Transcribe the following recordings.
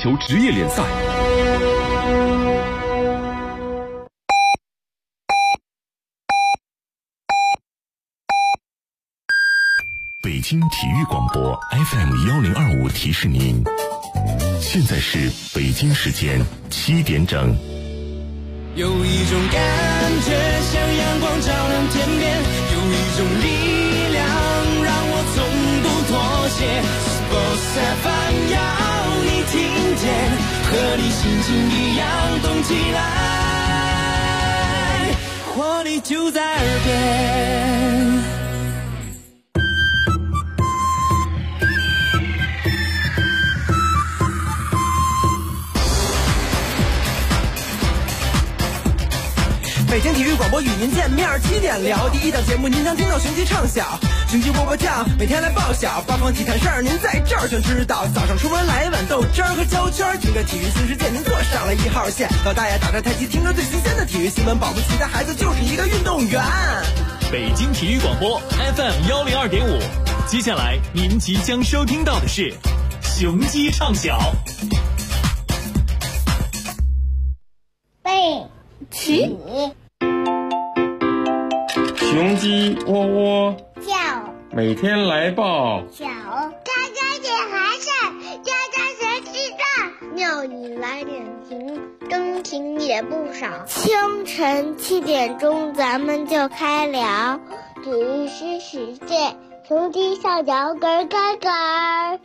球职业联赛。 北京体育广播 FM1025 提示您，现在是北京时间7点整。 有一种感觉像阳光照亮天边，有一种力量让我从不妥协。Sports FM 要你听见，和你心情一样动起来，活力就在耳边。 北京体育广播与您见面，7点聊第一档节目，您将听到雄鸡唱晓，雄鸡波波酱，每天来报晓，八方体坛事儿您在这儿就知道。早上出门来一碗豆汁儿和胶圈，听着体育新世界，您坐上了1号线。老大爷打着太极，听着最新鲜的体育新闻，保不齐的孩子就是一个运动员。 北京体育广播 FM102.5，接下来您即将收听到的是雄鸡唱晓。 背起。 雄鸡窝窝叫， 每天来报小，家家点孩子，家家学习大，庙里来点情，真情也不少。清晨7点钟，咱们就开聊，体育新世界，雄鸡上脚咯咯咯。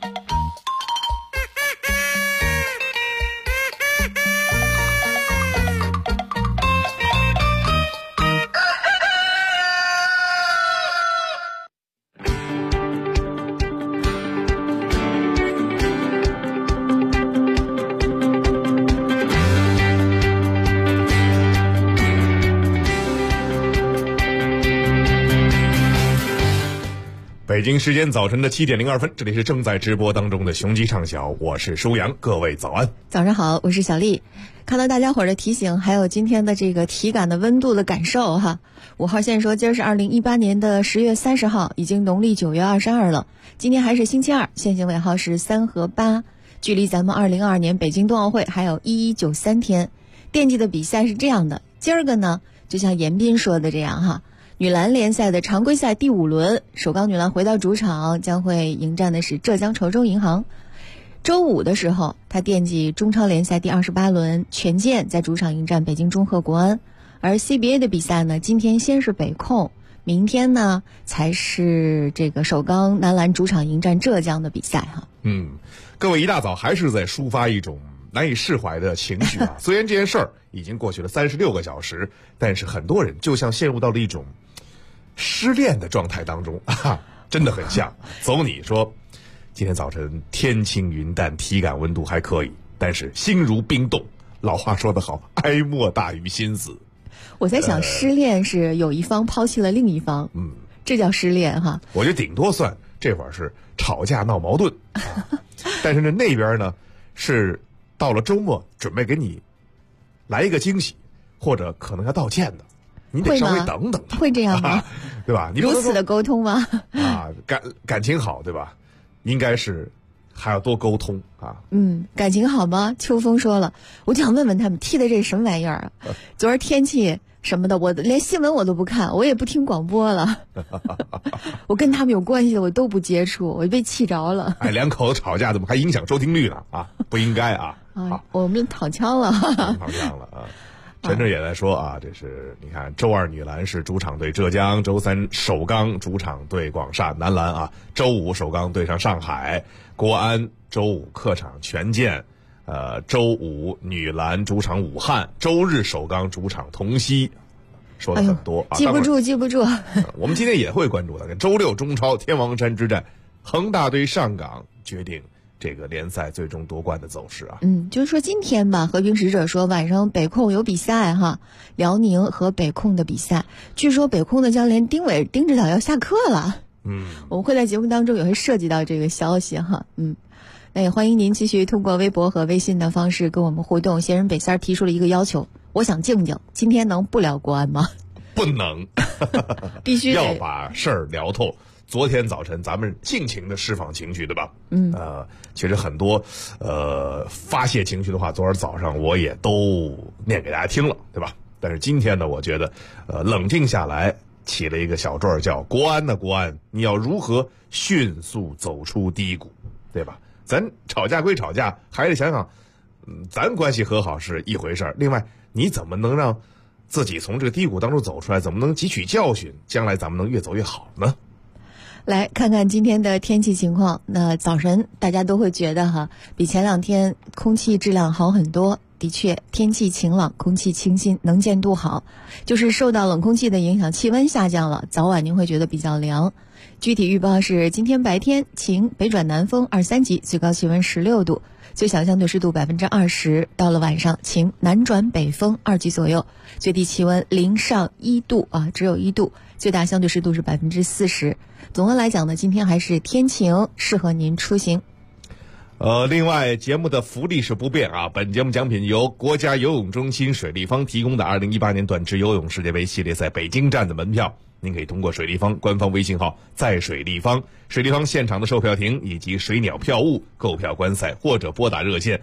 北京时间早晨的7点02分，这里是正在直播当中的雄鸡唱晓，我是舒阳，各位早安。 早上好，我是小丽。看到大家伙的提醒，还有今天的这个体感的温度的感受哈。5号线说今儿是2018年的10月30号，已经农历9月22了。今天还是星期二，限行尾号是3和8，距离咱们2022年北京冬奥会还有1193天。惦记的比赛是这样的，今儿个呢，就像严彬说的这样哈。女篮联赛的常规赛第5轮，首钢女篮回到主场，将会迎战的是浙江稠州银行。周五的时候，她惦记中超联赛第28轮，权健在主场迎战北京中赫国安。而 CBA 的比赛呢，今天先是北控，明天呢才是这个首钢男篮主场迎战浙江的比赛哈。 各位一大早还是在抒发一种难以释怀的情绪啊。虽然这件事儿已经过去了36个小时，但是很多人就像陷入到了一种失恋的状态当中啊，真的很像。走你说今天早晨天晴云淡，体感温度还可以，但是心如冰冻。老话说得好，哀莫大于心死。 我在想，失恋是有一方抛弃了另一方，这叫失恋哈。 我觉得顶多算这会儿是吵架闹矛盾，但是呢那边呢是到了周末准备给你来一个惊喜，或者可能要道歉的，你得稍微等等他。 会这样吗？ 对吧？你如此的沟通吗？ 感情好，对吧？应该是还要多沟通啊。 感情好吗？秋风说了，我就想问问他们踢的这是什么玩意儿啊？昨儿天气什么的，我连新闻我都不看，我也不听广播了。我跟他们有关系的我都不接触，我就被气着了。 两口子吵架怎么还影响收听率呢？啊，不应该啊！ 我们躺枪了， 躺枪了啊！陈震也在说啊，这是你看，周二女篮是主场对浙江，周三首钢主场对广厦男篮啊，周五首钢对上上海国安，周五客场权健，周五女篮主场武汉，周日首钢主场同曦。说的很多啊， 记不住。 我们今天也会关注的。周六中超天王山之战，恒大对上港决定这个联赛最终夺冠的走势啊。 就是说今天吧，和平使者说晚上北控有比赛哈，辽宁和北控的比赛，据说北控的教练丁指导要下课了。我们会在节目当中也会涉及到这个消息哈。那也欢迎您继续通过微博和微信的方式跟我们互动。闲人北三提出了一个要求，我想静静，今天能不聊国安吗？ 不能， 必须要把事儿聊透。 昨天早晨咱们尽情的释放情绪，对吧？其实很多发泄情绪的话，昨儿早上我也都念给大家听了，对吧？但是今天呢，我觉得冷静下来，起了一个小状，叫国安的国安，你要如何迅速走出低谷，对吧？咱吵架归吵架，还得想想，咱关系和好是一回事儿，另外你怎么能让自己从这个低谷当中走出来，怎么能汲取教训，将来咱们能越走越好呢？ 来看看今天的天气情况。那早晨大家都会觉得哈，比前2天空气质量好很多。的确，天气晴朗，空气清新，能见度好，就是受到冷空气的影响，气温下降了，早晚您会觉得比较凉。具体预报是今天白天晴，北转南风2、3级，最高气温16度，最小相对湿度20%。到了晚上晴，南转北风2级左右，最低气温0上1度啊，只有1度，最大相对湿度是40%。总的来讲呢，今天还是天晴，适合您出行。 另外节目的福利是不变啊，本节目奖品由国家游泳中心水立方提供的2018年短池游泳世界杯系列赛北京站的门票，您可以通过水立方官方微信号在水立方、水立方现场的售票亭以及水鸟票务购票观赛，或者拨打热线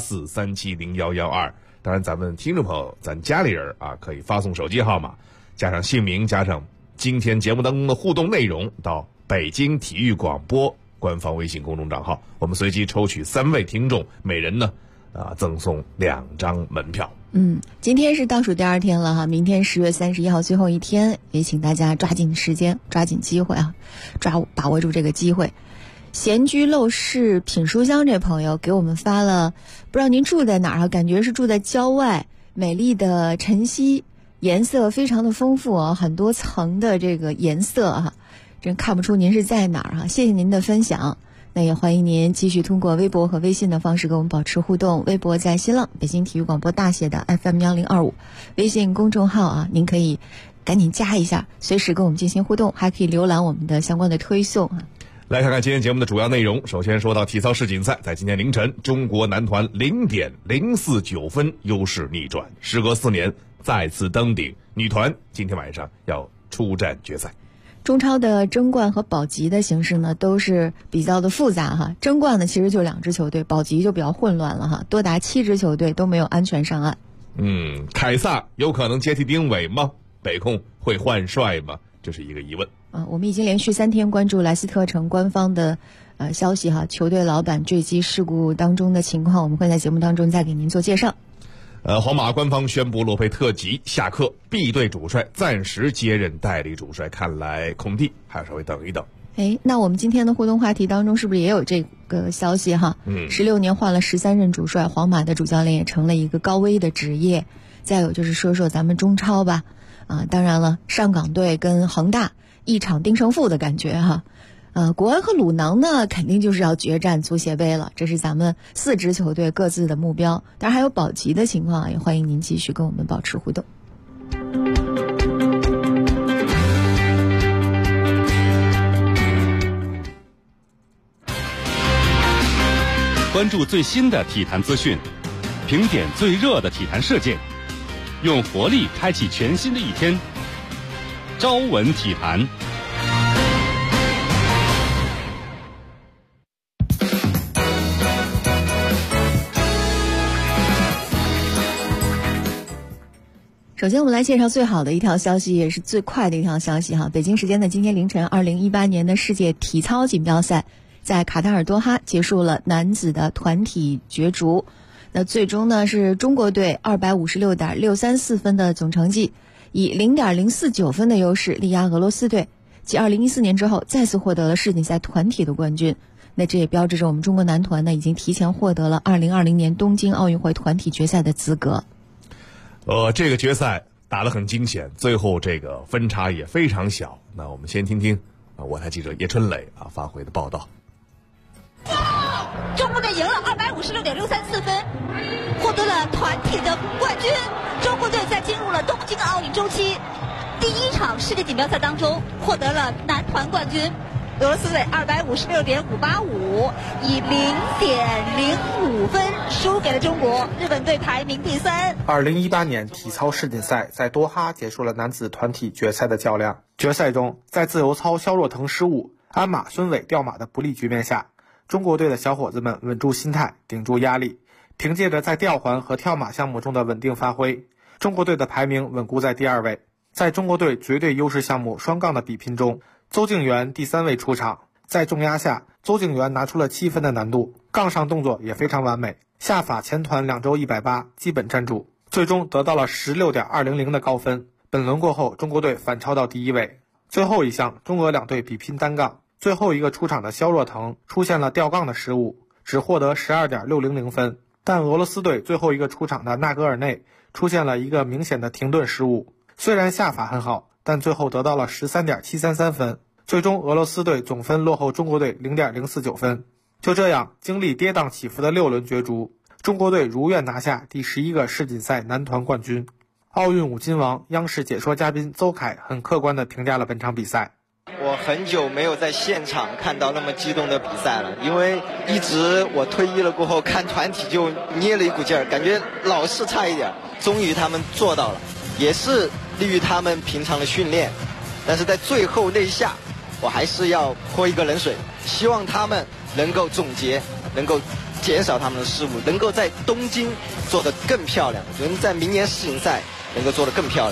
84370112。当然咱们听众朋友，咱家里人啊，可以发送手机号码加上姓名加上今天节目当中的互动内容到北京体育广播官方微信公众账号，我们随机抽取3位听众，每人呢赠送2张门票。 今天是倒数第2天了哈，明天10月31号最后一天，也请大家抓紧时间，抓紧机会啊，把握住这个机会。闲居陋室品书香这朋友给我们发了，不知道您住在哪儿啊？感觉是住在郊外，美丽的晨曦，颜色非常的丰富啊，很多层的这个颜色啊，真看不出您是在哪儿啊。谢谢您的分享。那也欢迎您继续通过微博和微信的方式跟我们保持互动。微博在新浪北京体育广播大写的 FM1025， 微信公众号啊，您可以赶紧加一下，随时跟我们进行互动，还可以浏览我们的相关的推送啊。 来看看今天节目的主要内容。首先说到体操世锦赛，在今天凌晨，中国男团0.049分优势逆转，时隔4年再次登顶。女团今天晚上要出战决赛。 中超的争冠和保级的形式呢，都是比较的复杂哈。争冠呢，其实就2支球队，保级就比较混乱了哈，多达7支球队都没有安全上岸。 凯撒有可能接替丁伟吗？北控会换帅吗？这是一个疑问。 我们已经连续3天关注莱斯特城官方的消息哈，球队老板坠机事故当中的情况，我们会在节目当中再给您做介绍。 皇马官方宣布洛佩特吉下课，B 队主帅暂时接任代理主帅，看来孔蒂还要稍微等一等。 那我们今天的互动话题当中是不是也有这个消息哈？16年换了13任主帅，皇马的主教练也成了一个高危的职业。再有就是说说咱们中超吧，当然了，上港队跟恒大一场定胜负的感觉哈。国安和鲁能呢，肯定就是要决战足协杯了，这是咱们4支球队各自的目标。当然还有保级的情况，也欢迎您继续跟我们保持互动。 关注最新的体坛资讯，评点最热的体坛事件，用活力开启全新的一天。朝闻体坛。 首先我们来介绍最好的一条消息，也是最快的一条消息哈。北京时间的今天凌晨，2018年的世界体操锦标赛在卡塔尔多哈结束了男子的团体角逐。那最终呢，是中国队256.634分的总成绩，以0.049分的优势力压俄罗斯队，继2014年之后再次获得了世锦赛团体的冠军。那这也标志着我们中国男团呢已经提前获得了2020年东京奥运会团体决赛的资格。 这个决赛打得很惊险，最后这个分差也非常小。那我们先听听我台记者叶春磊发回的报道。 中国队赢了256.634分，获得了团体的冠军。中国队在进入了东京奥运周期第1场世界锦标赛当中获得了男团冠军。 俄罗斯队256.585，以0.05分输给了中国，日本队排名第3。 2018年体操世锦赛在多哈结束了男子团体决赛的较量。决赛中，在自由操肖若腾失误、鞍马孙伟掉马的不利局面下，中国队的小伙子们稳住心态，顶住压力，凭借着在吊环和跳马项目中的稳定发挥，中国队的排名稳固在第2位。在中国队绝对优势项目双杠的比拼中，邹敬园第3位出场，在重压下，邹敬园拿出了7分的难度，杠上动作也非常完美，下法前团2周180基本站住，最终得到了16.200的高分。本轮过后，中国队反超到第1位。最后一项，中俄两队比拼单杠，最后一个出场的肖若腾出现了吊杠的失误，只获得12.600分。但俄罗斯队最后一个出场的纳格尔内出现了一个明显的停顿失误，虽然下法很好，但最后得到了13.733分。最终俄罗斯队总分落后中国队0.049分。就这样，经历跌宕起伏的6轮角逐，中国队如愿拿下第11个世锦赛男团冠军。奥运5金王、央视解说嘉宾邹凯很客观地评价了本场比赛。 我很久没有在现场看到那么激动的比赛了，因为一直我退役了过后看团体就捏了一股劲儿，感觉老是差一点。终于他们做到了，也是利于他们平常的训练，但是在最后那一下我还是要泼一个冷水，希望他们能够总结，能够减少他们的失误，能够在东京做得更漂亮，能在明年世锦赛能够做得更漂亮。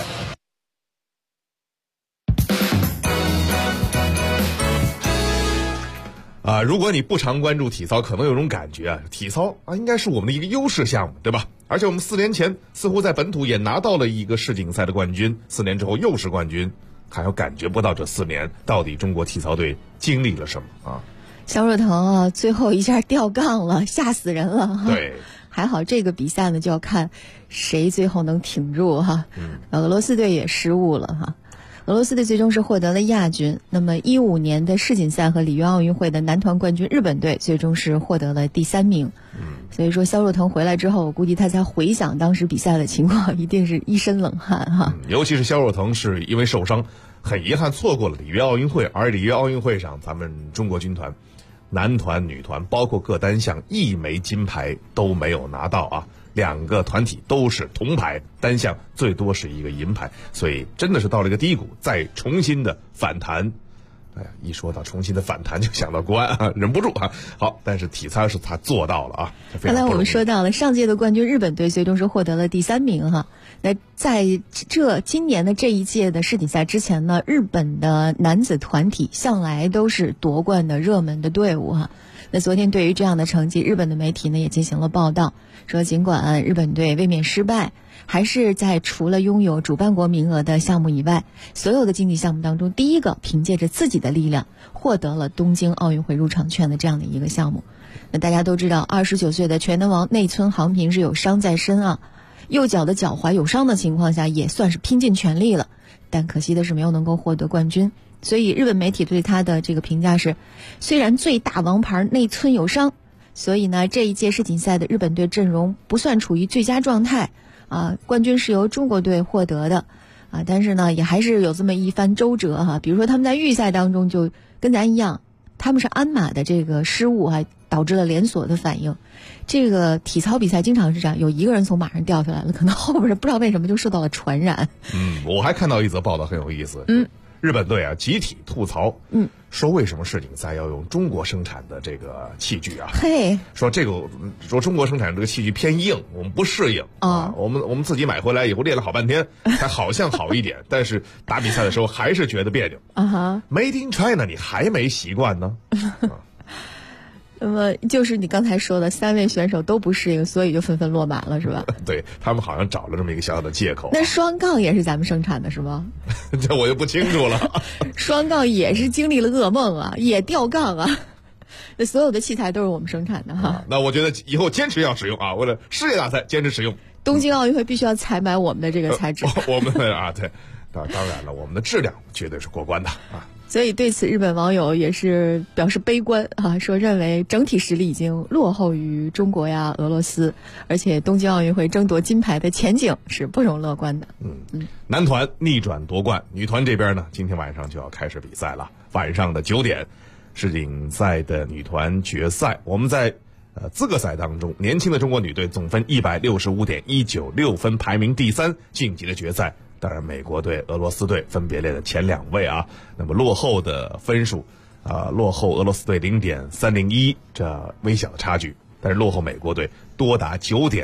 如果你不常关注体操，可能有种感觉体操应该是我们的一个优势项目，对吧？而且我们4年前似乎在本土也拿到了一个世锦赛的冠军，4年之后又是冠军，还有感觉不到这4年到底中国体操队经历了什么啊？ 肖若腾最后一下掉杠了，吓死人了。 对， 还好这个比赛呢，就要看谁最后能挺住哈。俄罗斯队也失误了哈。俄罗斯队最终是获得了亚军。那么15年的世锦赛和里约奥运会的男团冠军日本队最终是获得了第3名。所以说肖若腾回来之后，我估计他才回想当时比赛的情况，一定是一身冷汗哈。 尤其是肖若腾是因为受伤，很遗憾错过了里约奥运会，而里约奥运会上咱们中国军团男团、女团包括各单项1枚金牌都没有拿到啊，2个团体都是铜牌，单项最多是1个银牌，所以真的是到了一个低谷，再重新的反弹。哎呀，一说到重新的反弹就想到国安啊，忍不住啊。好，但是体操是他做到了啊。 刚才我们说到了上届的冠军日本队最终是获得了第3名哈。那在今年的这一届的世锦赛之前呢，日本的男子团体向来都是夺冠的热门的队伍哈。那昨天对于这样的成绩，日本的媒体呢也进行了报道，说尽管日本队卫冕失败，还是在除了拥有主办国名额的项目以外，所有的竞技项目当中第一个凭借着自己的力量获得了东京奥运会入场券的这样的一个项目。那大家都知道29岁的全能王内村航平是有伤在身啊，右脚的脚踝有伤的情况下也算是拼尽全力了，但可惜的是没有能够获得冠军。所以日本媒体对他的这个评价是，虽然最大王牌内村有伤，所以呢这一届世锦赛的日本队阵容不算处于最佳状态啊，冠军是由中国队获得的啊，但是呢也还是有这么一番周折哈。比如说他们在预赛当中就跟咱一样，他们是鞍马的这个失误还导致了连锁的反应。这个体操比赛经常是这样，有一个人从马上掉下来了，可能后边不知道为什么就受到了传染。 我还看到一则报道很有意思。日本队集体吐槽，说为什么世锦赛要用中国生产的这个器具啊？ 嘿， 说中国生产这个器具偏硬，我们不适应啊。我们自己买回来以后练了好半天，才好像好一点，但是打比赛的时候还是觉得别扭。Made in China， 你还没习惯呢。 那么就是你刚才说的3位选手都不适应，所以就纷纷落马了，是吧？ 对，他们好像找了这么一个小小的借口。 那双杠也是咱们生产的是吗？ 这我就不清楚了。 双杠也是经历了噩梦啊，也掉杠啊。那所有的器材都是我们生产的哈。 那我觉得以后坚持要使用啊，为了世界大赛坚持使用。 东京奥运会必须要采买我们的这个材质。 我们对，当然了，我们的质量绝对是过关的啊。 所以对此日本网友也是表示悲观啊，说认为整体实力已经落后于中国呀、俄罗斯，而且东京奥运会争夺金牌的前景是不容乐观的。 男团逆转夺冠，女团这边呢，今天晚上就要开始比赛了，晚上的9点， 世锦赛的女团决赛。我们在资格赛当中，年轻的中国女队总分165.196分，排名第3，晋级了决赛。当然，美国队、俄罗斯队分别列的前2位啊。那么落后的分数落后俄罗斯队0.301，这微小的差距，但是落后美国队多达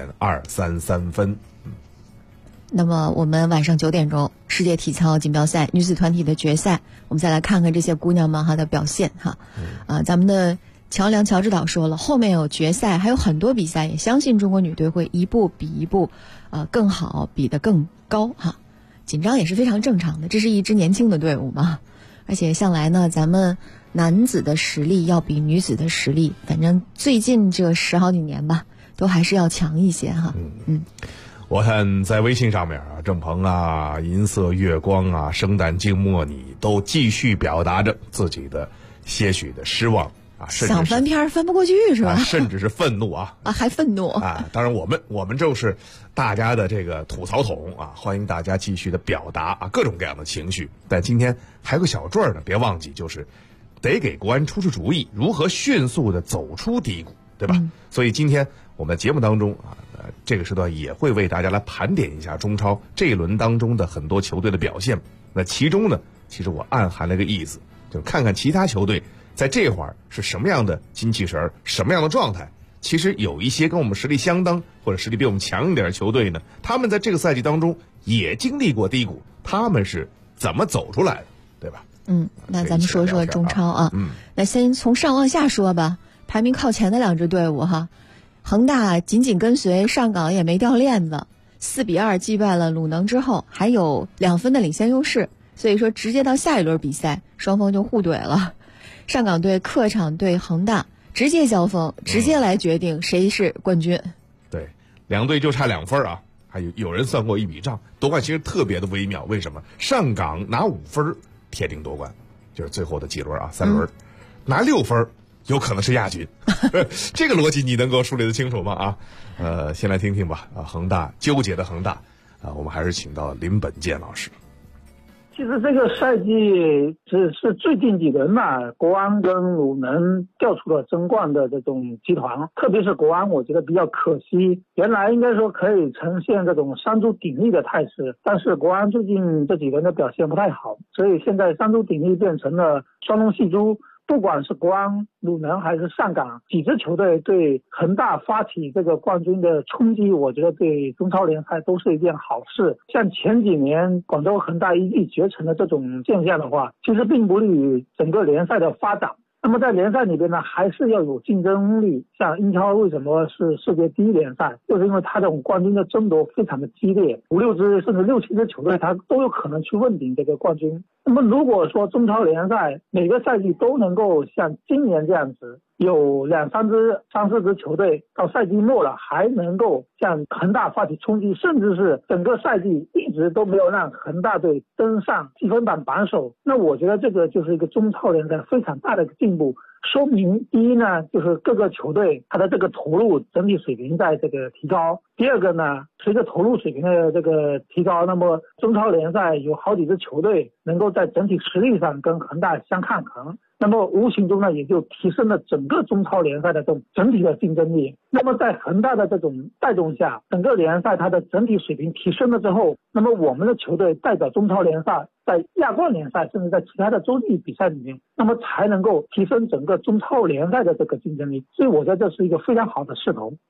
9.233分。 那么我们晚上9点钟世界体操锦标赛女子团体的决赛，我们再来看看这些姑娘们的表现哈。咱们的乔梁乔指导说了，后面有决赛，还有很多比赛，也相信中国女队会一步比一步更好，比得更高哈。紧张也是非常正常的，这是一支年轻的队伍嘛。而且向来呢，咱们男子的实力要比女子的实力，反正最近这10好几年吧，都还是要强一些哈。 我看在微信上面郑鹏银色月光生旦净末你都继续表达着自己的些许的失望想翻篇翻不过去是吧？ 甚至是愤怒还愤怒当然我们就是大家的这个吐槽筒欢迎大家继续的表达各种各样的情绪。但今天还有个小坠呢，别忘记，就是得给国安出主意，如何迅速的走出低谷，对吧？所以今天我们的节目当中这个时段也会为大家来盘点一下中超这一轮当中的很多球队的表现。那其中呢，其实我暗含了一个意思，就看看其他球队在这会儿是什么样的精气神，什么样的状态。其实有一些跟我们实力相当或者实力比我们强一点的球队呢，他们在这个赛季当中也经历过低谷，他们是怎么走出来的，对吧？ 那咱们说说中超那先从上往下说吧。排名靠前的2支队伍恒大紧紧跟随，上港也没掉链子，4-2击败了鲁能之后，还有2分的领先优势，所以说直接到下一轮比赛，双方就互怼了。上港队客场对恒大直接交锋，直接来决定谁是冠军。 对，2队就差2分还有人算过一笔账，夺冠其实特别的微妙。为什么？上港拿5分铁定夺冠，就是最后的几轮3轮，拿6分有可能是亚军。这个逻辑你能够梳理得清楚吗？先来听听吧。恒大纠结的恒大我们还是请到林本健老师。 其实这个赛季只是最近几轮国安跟鲁能调出了争冠的这种集团，特别是国安我觉得比较可惜，原来应该说可以呈现这种三足鼎立的态势，但是国安最近这几轮的表现不太好，所以现在三足鼎立变成了双龙戏珠。不管是国安、鲁能还是上港，几支球队对恒大发起这个冠军的冲击，我觉得对中超联赛都是一件好事。像前几年广州恒大一骑绝尘的这种现象的话，其实并不利于整个联赛的发展。那么在联赛里边呢，还是要有竞争力。像英超为什么是世界第1联赛，就是因为它这种冠军的争夺非常的激烈，5-6支甚至6-7支球队它都有可能去问鼎这个冠军。那么如果说中超联赛每个赛季都能够像今年这样子，有2-3支、3-4支球队到赛季末了还能够向恒大发起冲击，甚至是整个赛季一直都没有让恒大队登上积分榜榜首，那我觉得这个就是一个中超联赛非常大的一个进步。说明第一呢，就是各个球队它的这个投入整体水平在这个提高。第二个呢，随着投入水平的这个提高，那么中超联赛有好几支球队能够在整体实力上跟恒大相抗衡，那么无形中呢也就提升了整个中超联赛的这种整体的竞争力。那么在恒大的这种带动下，整个联赛它的整体水平提升了之后，那么我们的球队代表中超联赛在亚冠联赛甚至在其他的洲际比赛里面，那么才能够提升整个中超联赛的这个竞争力，所以我觉得这是一个非常好的势头。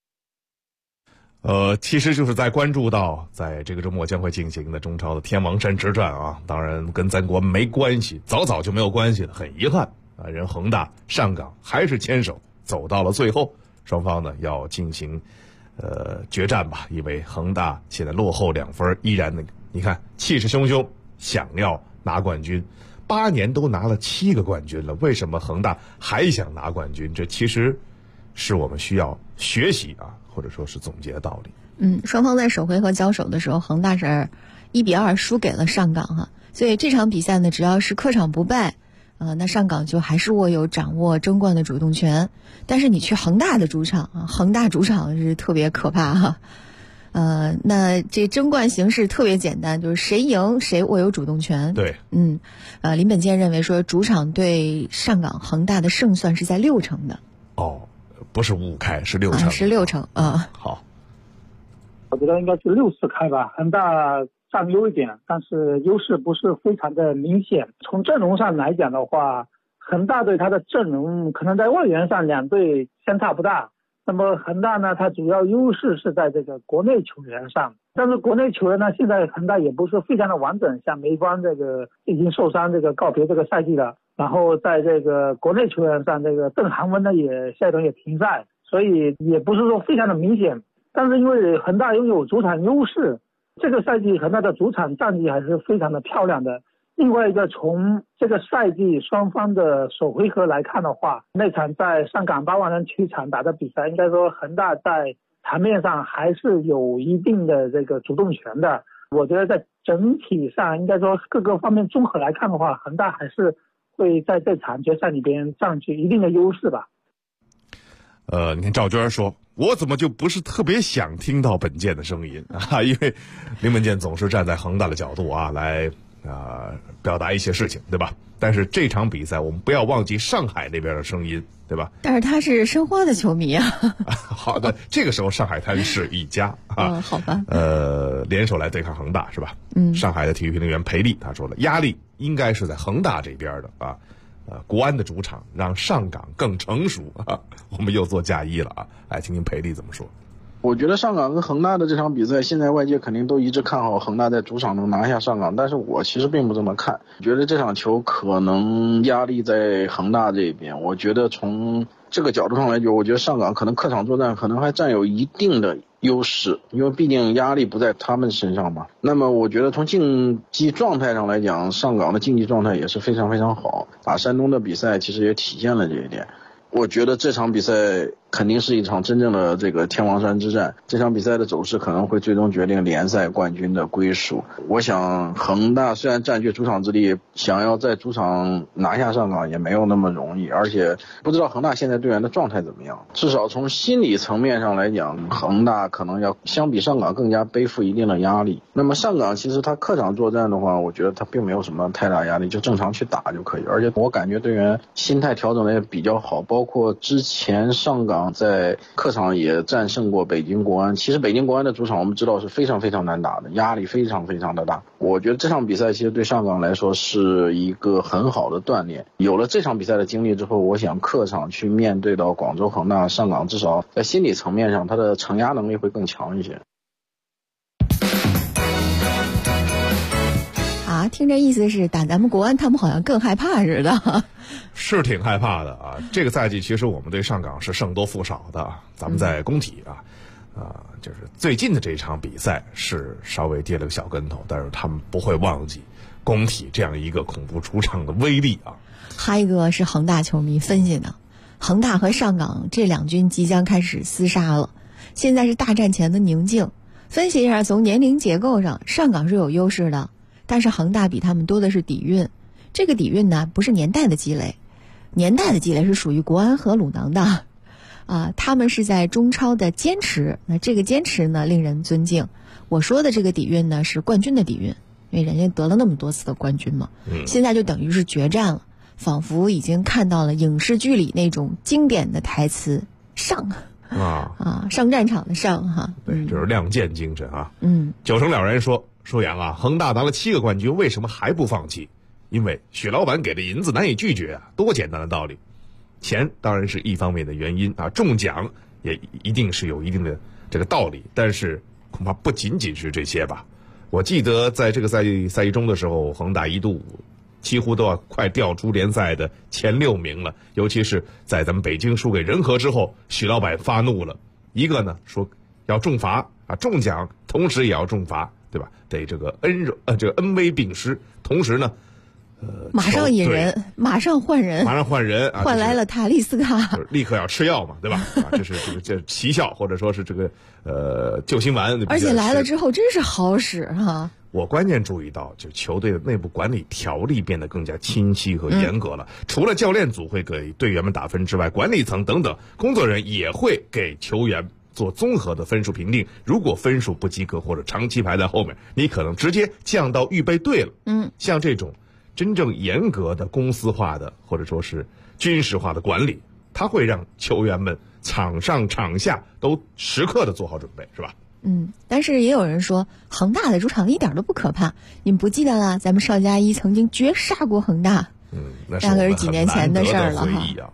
其实就是在关注到在这个周末将会进行的中超的天王山之战当然跟咱国没关系，早就没有关系了，很遗憾人恒大、上港还是牵手走到了最后，双方呢要进行决战吧，因为恒大现在落后2分，依然你看气势汹汹，想要拿冠军，8年都拿了7个冠军了，为什么恒大还想拿冠军？这其实是我们需要学习或者说是总结的道理。 双方在首回合交手的时候，恒大是1-2输给了上港所以这场比赛呢，只要是客场不败，那上港就还是掌握争冠的主动权。但是你去恒大的主场恒大主场是特别可怕那这争冠形势特别简单，就是谁赢谁握有主动权。 对， 林本健认为说，主场对上港恒大的胜算是在6成的。 哦，不是5开，是6成。 是6成啊。 好， 我觉得应该是6-4开吧，恒大占优一点，但是优势不是非常的明显。从阵容上来讲的话，恒大队他的阵容可能在外援上两队相差不大。那么恒大呢，它主要优势是在这个国内球员上，但是国内球员呢，现在恒大也不是非常的完整，像梅方这个已经受伤，这个告别这个赛季了。然后在这个国内球员上，这个邓涵文呢也下一轮也停赛，所以也不是说非常的明显。但是因为恒大拥有主场优势，这个赛季恒大的主场战绩还是非常的漂亮的。另外一个，从这个赛季双方的首回合来看的话，那场在上港8万人体育场打的比赛，应该说恒大在场面上还是有一定的这个主动权的。我觉得在整体上应该说各个方面综合来看的话，恒大还是会在这场决赛里边占据一定的优势吧。 你看赵娟说，我怎么就不是特别想听到本健的声音啊？因为林本健总是站在恒大的角度啊来表达一些事情，对吧？但是这场比赛我们不要忘记上海那边的声音，对吧？ 但是他是申花的球迷啊。 好的，这个时候上海滩是一家啊。 好吧。 联手来对抗恒大是吧？上海的体育评论员裴丽他说了，压力应该是在恒大这边的啊。国安的主场让上港更成熟啊。我们又做嫁衣了啊。来听听裴丽怎么说。 我觉得上港跟恒大的这场比赛，现在外界肯定都一致看好恒大在主场能拿下上港，但是我其实并不这么看，觉得这场球可能压力在恒大这边。我觉得从这个角度上来讲，我觉得上港可能客场作战可能还占有一定的优势，因为毕竟压力不在他们身上嘛。那么我觉得从竞技状态上来讲，上港的竞技状态也是非常非常好，打山东的比赛其实也体现了这一点。我觉得这场比赛肯定是一场真正的这个天王山之战，这场比赛的走势可能会最终决定联赛冠军的归属。我想恒大虽然占据主场之力，想要在主场拿下上港也没有那么容易，而且不知道恒大现在队员的状态怎么样。至少从心理层面上来讲，恒大可能要相比上港更加背负一定的压力。那么上港其实他客场作战的话，我觉得他并没有什么太大压力，就正常去打就可以。而且我感觉队员心态调整的也比较好，包括之前上港在客场也战胜过北京国安。其实北京国安的主场我们知道是非常非常难打的，压力非常非常的大。我觉得这场比赛其实对上港来说是一个很好的锻炼。有了这场比赛的经历之后，我想客场去面对到广州恒大，上港至少在心理层面上他的承压能力会更强一些。 听这意思是打咱们国安他们好像更害怕似的。 是挺害怕的啊。这个赛季其实我们对上港是胜多负少的，咱们在工体就是最近的这场比赛是稍微跌了个小跟头，但是他们不会忘记工体这样一个恐怖主场的威力啊。 还有一个是恒大球迷分析的，恒大和上港这两军即将开始厮杀了，现在是大战前的宁静。分析一下，从年龄结构上，上港是有优势的，但是恒大比他们多的是底蕴。这个底蕴呢，不是年代的积累，年代的积累是属于国安和鲁能的他们是在中超的坚持，那这个坚持呢令人尊敬。我说的这个底蕴呢是冠军的底蕴，因为人家得了那么多次的冠军嘛，现在就等于是决战了，仿佛已经看到了影视剧里那种经典的台词上战场的上哈。 对，这是亮剑精神啊。九成了人说杨恒大拿了7个冠军，为什么还不放弃？因为许老板给的银子难以拒绝多简单的道理。钱当然是一方面的原因中奖也一定是有一定的这个道理，但是恐怕不仅仅是这些吧。我记得在这个赛季中的时候，恒大一度几乎都要快掉出联赛的前6名了，尤其是在咱们北京输给人和之后，许老板发怒了，一个呢说要重罚中奖，同时也要重罚，对吧？得这个恩威并施，同时呢马上引人，马上换人， 换来了塔利斯卡， 立刻要吃药嘛，对吧？这是这奇效，或者说是这个救心丸。 而且来了之后真是好使哈。 我关键注意到，就球队的内部管理条例变得更加清晰和严格了。除了教练组会给队员们打分之外，管理层等等工作人员也会给球员做综合的分数评定，如果分数不及格或者长期排在后面，你可能直接降到预备队了。像这种真正严格的公司化的或者说是军事化的管理，它会让球员们场上场下都时刻的做好准备，是吧？ 但是也有人说恒大的主场一点都不可怕，你们不记得了？咱们邵佳一曾经绝杀过恒大， 那大概是几年前的事儿了回忆啊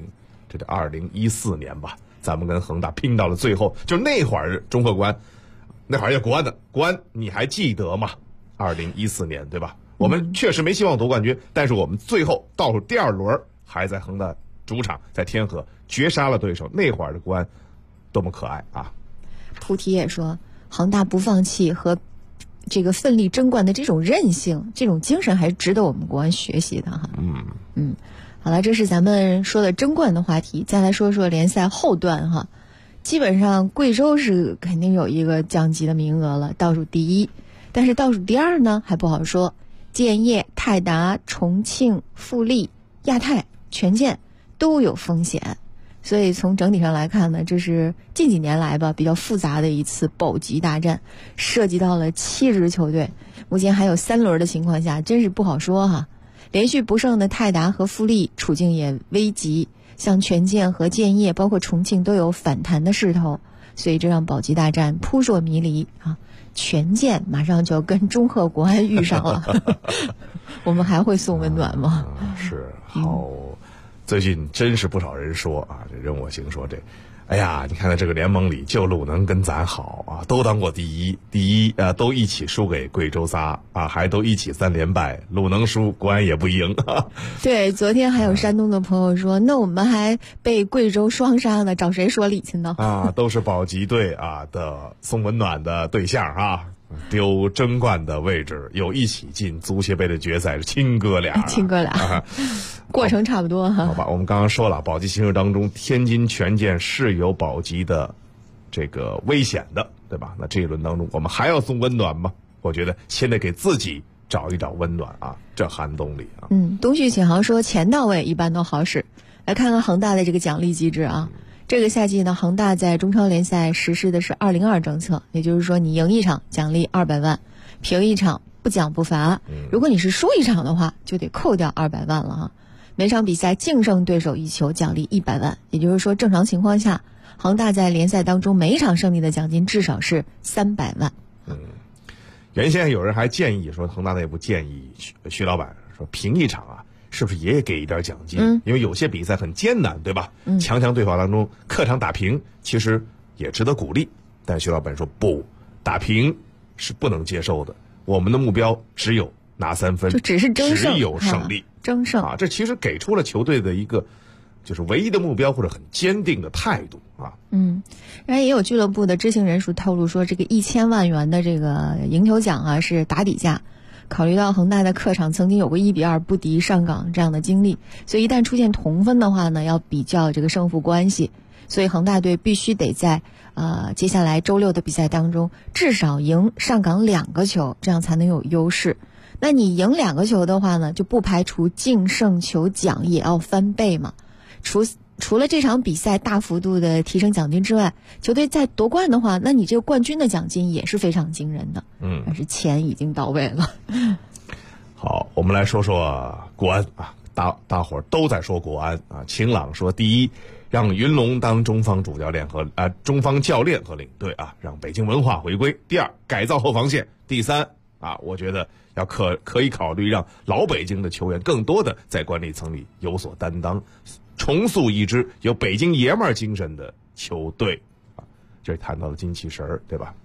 ，2014年吧，咱们跟恒大拼到了最后，就那会儿中赫国安，那会儿叫国安的国安，你还记得吗？2014年对吧？我们确实没希望夺冠军，但是我们最后倒数第2轮还在恒大主场在天河绝杀了对手，那会儿的国安多么可爱啊！ 菩提也说，恒大不放弃和这个奋力争冠的这种韧性、这种精神，还是值得我们国安学习的哈。好了，这是咱们说的争冠的话题，再来说说联赛后段哈。基本上贵州是肯定有一个降级的名额了，倒数第1，但是倒数第2呢还不好说。建业、泰达、重庆、富力、亚泰、权健都有风险。所以从整体上来看呢，这是近几年来吧比较复杂的一次保级大战，涉及到了7支球队，目前还有3轮的情况下，真是不好说哈。连续不胜的泰达和富力处境也危急，像权健和建业包括重庆都有反弹的势头，所以这让保级大战扑朔迷离啊。权健马上就要跟中赫国安遇上了我们还会送温暖吗？ 是好。最近真是不少人说啊，这任我行说这，哎呀，你看看这个联盟里就鲁能跟咱好啊，都当过第一啊，都一起输给贵州仨啊，还都一起3连败，鲁能输，国安也不赢。 对，昨天还有山东的朋友说，那我们还被贵州双杀呢，找谁说理去呢？ 啊，都是保级队啊的送温暖的对象啊。丢争冠的位置，有一起进足协杯的决赛，是亲哥俩， 过程差不多哈。 好吧，我们刚刚说了，保级形势当中，天津权健是有保级的这个危险的，对吧？那这一轮当中，我们还要送温暖吗？我觉得先得给自己找一找温暖啊，这寒冬里啊。 东旭启航说，钱到位一般都好使。来看看恒大的这个奖励机制啊。这个赛季呢，恒大在中超联赛实施的是202政策，也就是说你赢1场奖励200万，平1场不奖不罚，如果你是输1场的话，就得扣掉200万了哈。每场比赛净胜对手1球，奖励100万，也就是说正常情况下，恒大在联赛当中每一场胜利的奖金至少是300万。 原先有人还建议说，恒大内部建议徐老板说，平1场啊，是不是也给一点奖金？因为有些比赛很艰难，对吧？强强对话当中，客场打平其实也值得鼓励。但徐老板说不，打平是不能接受的。我们的目标只有拿3分， 就只是争胜， 只有胜利， 争胜啊！这其实给出了球队的一个就是唯一的目标或者很坚定的态度啊。 然后也有俱乐部的知情人士透露说，这个1000万元的这个赢球奖啊是打底价。考虑到恒大的客场曾经有过1-2不敌上港这样的经历，所以一旦出现同分的话呢，要比较这个胜负关系，所以恒大队必须得在接下来周6的比赛当中至少赢上港2个球，这样才能有优势。那你赢2个球的话呢，就不排除净胜球奖也要翻倍嘛。除了这场比赛大幅度的提升奖金之外，球队再夺冠的话，那你这个冠军的奖金也是非常惊人的。但是钱已经到位了。 好，我们来说说国安啊，大伙儿都在说国安啊。晴朗说，第一，让云龙当中方主教练和中方教练和领队啊，让北京文化回归。第二，改造后防线。第三啊，我觉得要可以考虑让老北京的球员更多的在管理层里有所担当。重塑一支有北京爷们儿精神的球队啊，这谈到了精气神儿，对吧？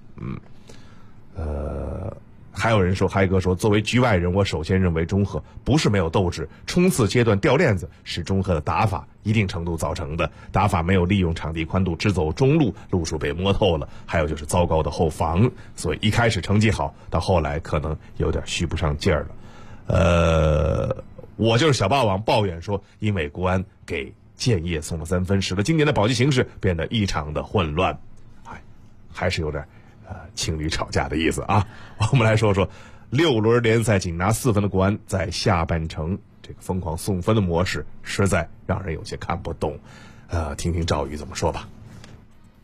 还有人说，嗨哥说，作为局外人，我首先认为中赫不是没有斗志，冲刺阶段掉链子是中赫的打法一定程度造成的，打法没有利用场地宽度，只走中路，路数被摸透了。还有就是糟糕的后防，所以一开始成绩好，到后来可能有点续不上劲儿了。我就是小霸王抱怨说，因为国安给建业送了3分，使得今年的保级形势变得异常的混乱。还是有点情侣吵架的意思啊。我们来说说6轮联赛仅拿4分的国安，在下半程这个疯狂送分的模式，实在让人有些看不懂。听听赵宇怎么说吧。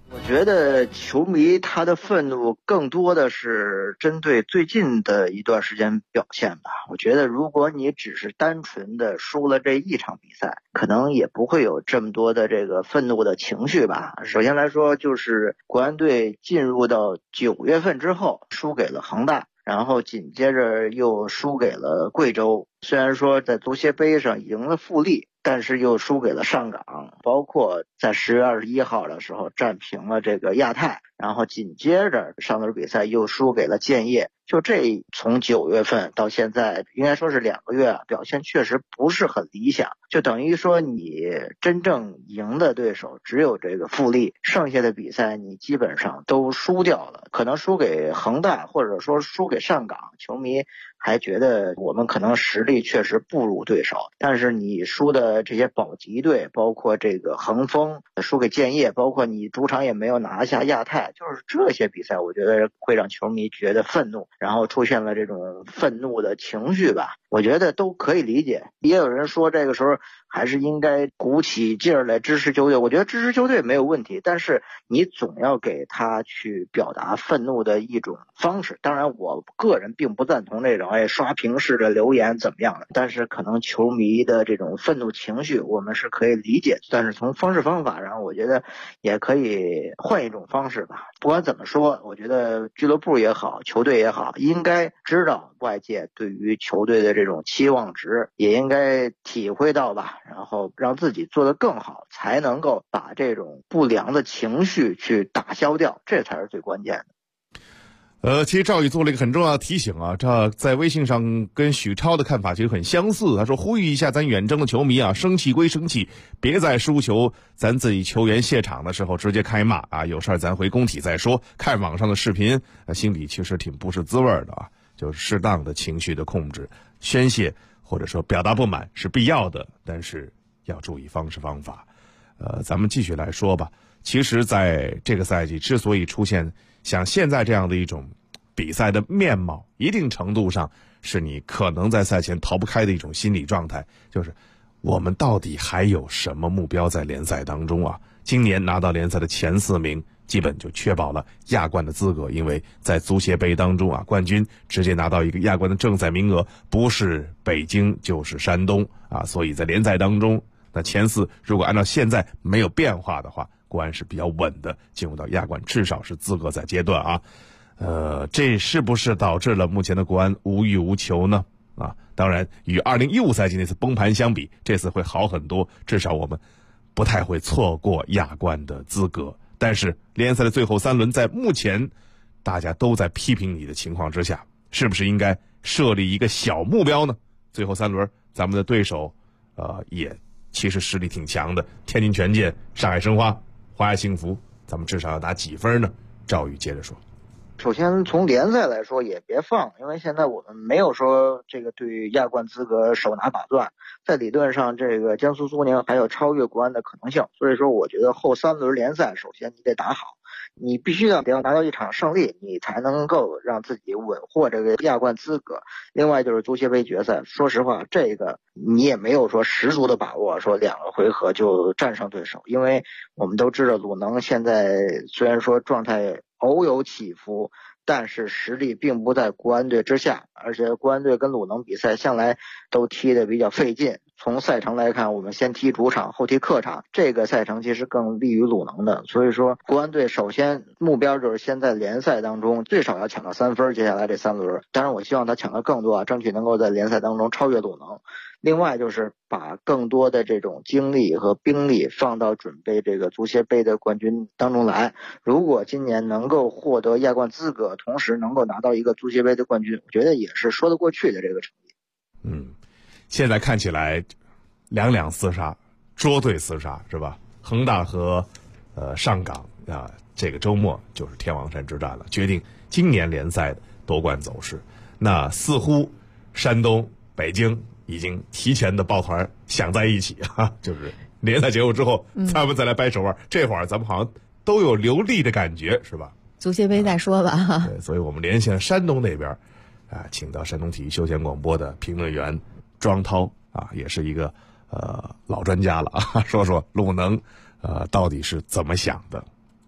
我觉得球迷他的愤怒更多的是针对最近的一段时间表现吧。我觉得如果你只是单纯的输了这一场比赛，可能也不会有这么多的这个愤怒的情绪吧。首先来说，就是国安队进入到9月份之后输给了恒大，然后紧接着又输给了贵州。虽然说在足协杯上赢了富力，但是又输给了上港，包括在10月21号的时候战平了这个亚泰，然后紧接着上轮比赛又输给了建业。就这从9月份到现在应该说是2个月，表现确实不是很理想，就等于说你真正赢的对手只有这个富力，剩下的比赛你基本上都输掉了。可能输给恒大或者说输给上港，球迷还觉得我们可能实力确实不如对手，但是你输的这些保级队，包括这个恒丰输给建业，包括你主场也没有拿下亚泰，就是这些比赛我觉得会让球迷觉得愤怒，然后出现了这种愤怒的情绪吧，我觉得都可以理解。也有人说这个时候还是应该鼓起劲儿来支持球队，我觉得支持球队没有问题，但是你总要给他去表达愤怒的一种方式。当然我个人并不赞同这种刷屏式的留言怎么样的，但是可能球迷的这种愤怒情绪我们是可以理解，但是从方式方法上我觉得也可以换一种方式吧。不管怎么说，我觉得俱乐部也好，球队也好，应该知道外界对于球队的这种期望值，也应该体会到吧，然后让自己做得更好，才能够把这种不良的情绪去打消掉，这才是最关键的。 其实赵宇做了一个很重要的提醒啊，这在微信上跟许超的看法其实很相似。他说呼吁一下咱远征的球迷啊，生气归生气，别在输球咱自己球员谢场的时候直接开骂啊，有事儿咱回工体再说。看网上的视频，心里其实挺不是滋味的啊。就是适当的情绪的控制、宣泄或者说表达不满是必要的，但是要注意方式方法。咱们继续来说吧。其实在这个赛季之所以出现像现在这样的一种比赛的面貌，一定程度上是你可能在赛前逃不开的一种心理状态，就是我们到底还有什么目标在联赛当中啊？今年拿到联赛的前4名基本就确保了亚冠的资格，因为在足协杯当中啊，冠军直接拿到一个亚冠的正赛名额，不是北京就是山东啊，所以在联赛当中那前4如果按照现在没有变化的话，国安是比较稳的进入到亚冠，至少是资格赛阶段啊。这是不是导致了目前的国安无欲无求呢？啊，当然与2015赛季那次崩盘相比，这次会好很多，至少我们不太会错过亚冠的资格。但是联赛的最后3轮，在目前大家都在批评你的情况之下，是不是应该设立一个小目标呢？最后3轮咱们的对手也其实实力挺强的，天津权健、上海申花、华夏幸福，咱们至少要打几分呢？赵宇接着说。 首先从联赛来说也别放，因为现在我们没有说这个对于亚冠资格手拿把攥，在理论上这个江苏苏宁还有超越国安的可能性，所以说我觉得后3轮联赛首先你得打好，你必须要拿到一场胜利，你才能够让自己稳获这个亚冠资格。另外就是足协杯决赛，说实话这个你也没有说十足的把握说2个回合就战胜对手，因为我们都知道鲁能现在虽然说状态偶有起伏，但是实力并不在国安队之下，而且国安队跟鲁能比赛向来都踢得比较费劲。从赛程来看，我们先踢主场后踢客场，这个赛程其实更利于鲁能的，所以说国安队首先目标就是先在联赛当中最少要抢到3分，接下来这3轮，当然我希望他抢到更多啊，争取能够在联赛当中超越鲁能。另外就是把更多的这种精力和兵力放到准备这个足协杯的冠军当中来，如果今年能够获得亚冠资格，同时能够拿到一个足协杯的冠军，我觉得也是说得过去的这个成绩。 现在看起来两两厮杀，捉对厮杀是吧？恒大和上港啊，这个周末就是天王山之战了，决定今年联赛的夺冠走势。那似乎山东、北京已经提前的抱团想在一起啊，就是联赛结束之后，咱们再来掰手腕。这会儿咱们好像都有流利的感觉，是吧？ 足协杯再说吧。 对，所以我们连线山东那边请到山东体育休闲广播的评论员庄涛啊，也是一个老专家了啊，说说鲁能到底是怎么想的。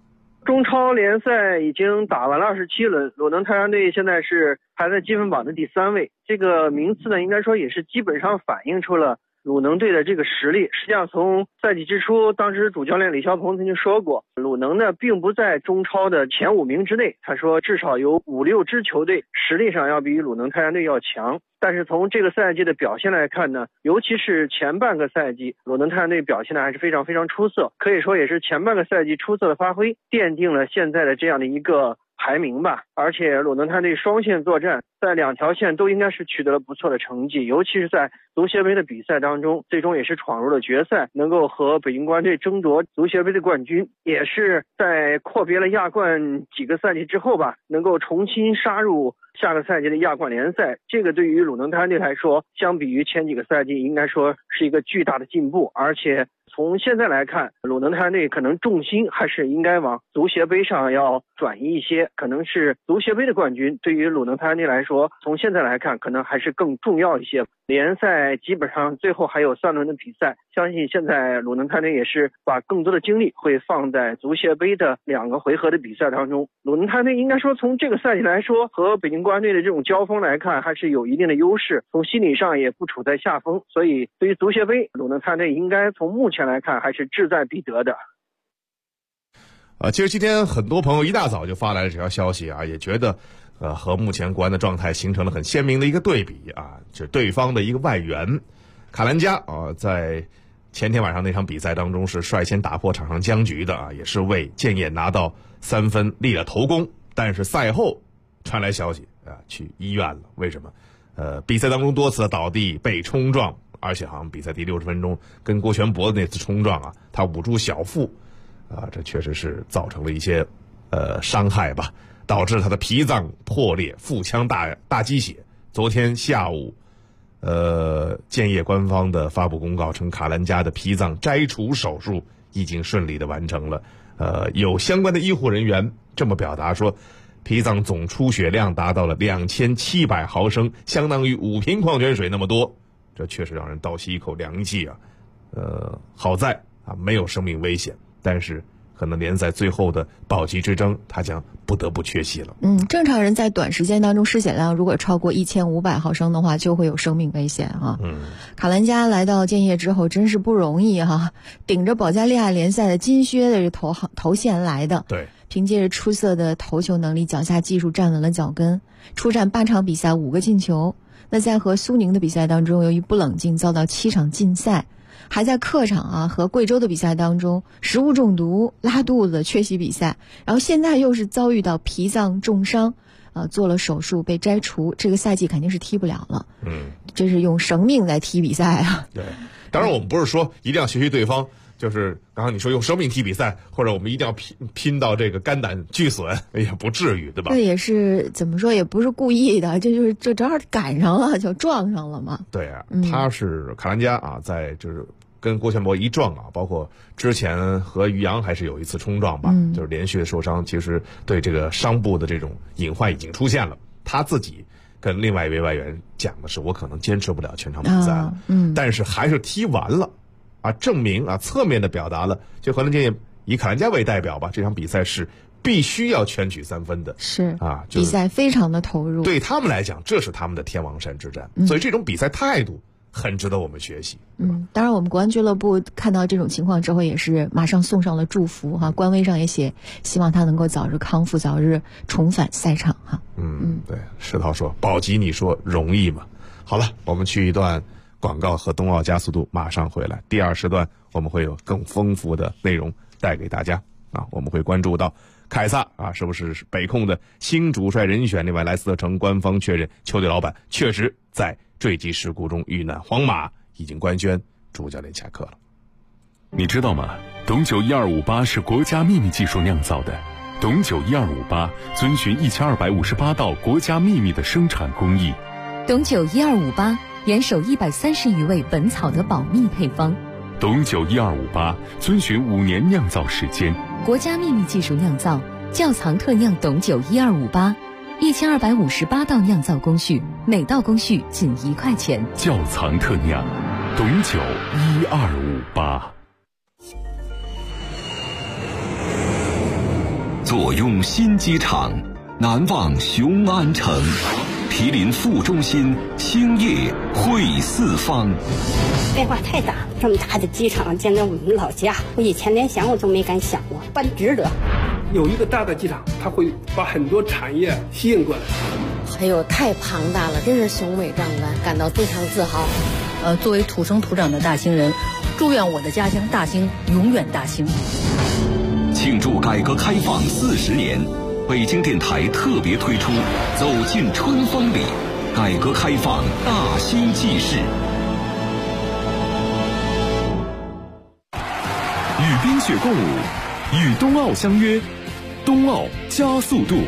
中超联赛已经打完了27轮，鲁能泰山队现在是排在积分榜的第3位，这个名次呢，应该说也是基本上反映出了鲁能队的这个实力。实际上从赛季之初，当时主教练李霄鹏曾经说过，鲁能呢并不在中超的前5名之内，他说至少有5、6支球队实力上要比鲁能泰山队要强。但是从这个赛季的表现来看呢，尤其是前半个赛季，鲁能泰山队表现的还是非常非常出色，可以说也是前半个赛季出色的发挥奠定了现在的这样的一个排名吧。而且鲁能泰山队双线作战，在2条线都应该是取得了不错的成绩，尤其是在足协杯的比赛当中，最终也是闯入了决赛，能够和北京国安队争夺足协杯的冠军，也是在阔别了亚冠几个赛季之后吧，能够重新杀入下个赛季的亚冠联赛。这个对于鲁能泰山队来说，相比于前几个赛季应该说是一个巨大的进步。而且从现在来看，鲁能泰山队可能重心还是应该往足协杯上要转移一些，可能是足协杯的冠军对于鲁能泰山队来说，从现在来看可能还是更重要一些。联赛基本上最后还有3轮的比赛，相信现在鲁能泰山队也是把更多的精力会放在足协杯的2个回合的比赛当中。鲁能泰山队应该说从这个赛季来说，和北京国安队的这种交锋来看，还是有一定的优势，从心理上也不处在下风，所以对于足协杯，鲁能泰山队应该从目前来看还是志在必得的。 其实今天很多朋友一大早就发来了这条消息啊，也觉得和目前国安的状态形成了很鲜明的一个对比啊，就是对方的一个外援卡兰加啊，在前天晚上那场比赛当中是率先打破场上僵局的啊，也是为建业拿到3分立了头功。但是赛后传来消息啊，去医院了。为什么？比赛当中多次的倒地被冲撞，而且好像比赛第60分钟跟郭全博的那次冲撞啊，他捂住小腹啊，这确实是造成了一些伤害吧，导致他的脾脏破裂，腹腔大积血。昨天下午建业官方的发布公告称，卡兰加的脾脏摘除手术已经顺利的完成了。有相关的医护人员这么表达说，脾脏总出血量达到了2700毫升，相当于5瓶矿泉水那么多。这确实让人倒吸一口凉气啊！好在啊没有生命危险，但是可能联赛最后的保级之争，他将不得不缺席了。 正常人在短时间当中失血量如果超过1500毫升的话，就会有生命危险哈。卡兰加来到建业之后真是不容易哈，顶着保加利亚联赛的金靴的头衔来的。 对， 凭借着出色的头球能力，脚下技术站稳了脚跟，出战8场比赛5个进球。那在和苏宁的比赛当中，由于不冷静遭到7场禁赛，还在客场和贵州的比赛当中食物中毒拉肚子缺席比赛，然后现在又是遭遇到脾脏重伤，做了手术被摘除，这个赛季肯定是踢不了了。这是用生命在踢比赛啊。 对，当然我们不是说一定要学习对方，就是刚刚你说用生命踢比赛，或者我们一定要拼到这个肝胆俱损，也不至于，对吧？ 这也是怎么说，也不是故意的，这正好赶上了，就撞上了嘛。 对啊，他是卡兰加啊，在就是跟郭全博一撞啊，包括之前和于洋还是有一次冲撞吧，就是连续的受伤，其实对这个伤部的这种隐患已经出现了。他自己跟另外一位外援讲的是，我可能坚持不了全场比赛了，但是还是踢完了。证明侧面的表达了，就河南建业以卡兰加为代表吧，这场比赛是必须要全取3分的， 是比赛非常的投入， 对他们来讲，这是他们的天王山之战，所以这种比赛态度很值得我们学习。 当然我们国安俱乐部看到这种情况之后，也是马上送上了祝福哈，官微上也写希望他能够早日康复，早日重返赛场哈。 对，石涛说保级你说容易吗？好了，我们去一段广告和冬奥加速度马上回来。第2时段我们会有更丰富的内容带给大家我们会关注到凯撒是不是北控的新主帅人选。另外莱斯特城官方确认球队老板确实在坠机事故中遇难，皇马已经官宣主教练下课了。 你知道吗？董酒1258是国家秘密技术酿造的，董酒1258遵循1258道国家秘密的生产工艺。 董酒1258严守130余味本草的保密配方。 董酒1258遵循5年酿造时间， 国家秘密技术酿造，窖藏特酿董酒1258，1258道酿造工序，每道工序仅1块钱。 窖藏特酿，董酒1258。 坐拥新机场，难忘雄安城。毗邻副中心，兴业汇四方。 变化太大，这么大的机场建在我们老家，我以前连想我都没敢想过，办值得。 有一个大的机场，它会把很多产业吸引过来。 哎呦，太庞大了，真是雄伟壮观，感到非常自豪。 作为土生土长的大兴人，祝愿我的家乡大兴永远大兴。 庆祝改革开放40年，北京电台特别推出《走进春风里》，改革开放大兴纪事。 与冰雪共舞，与冬奥相约，冬奥加速度。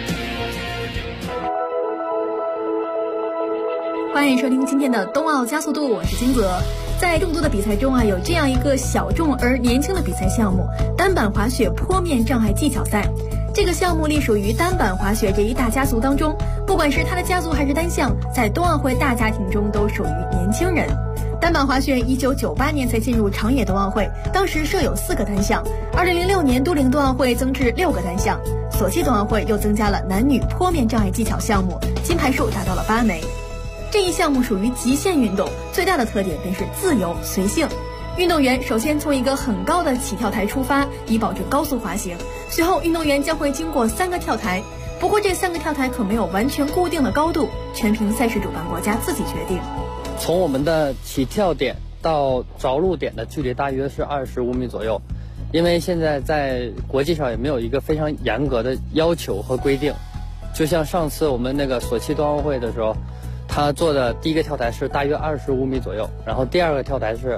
欢迎收听今天的冬奥加速度，我是金泽。在众多的比赛中有这样一个小众而年轻的比赛项目——单板滑雪坡面障碍技巧赛。这个项目隶属于单板滑雪这一大家族当中，不管是它的家族还是单项，在冬奥会大家庭中都属于年轻人。单板滑雪1998年才进入长野冬奥会，当时设有4个单项。2006年都灵冬奥会增至6个单项，索契冬奥会又增加了男女坡面障碍技巧项目，金牌数达到了8枚。这一项目属于极限运动，最大的特点便是自由随性。运动员首先从一个很高的起跳台出发，以保证高速滑行。随后运动员将会经过3个跳台，不过这3个跳台可没有完全固定的高度，全凭赛事主办国家自己决定。 从我们的起跳点到着陆点的距离大约是25米左右，因为现在在国际上也没有一个非常严格的要求和规定。就像上次我们那个索契冬奥会的时候，他做的第一个跳台是大约25米左右，然后第2个跳台是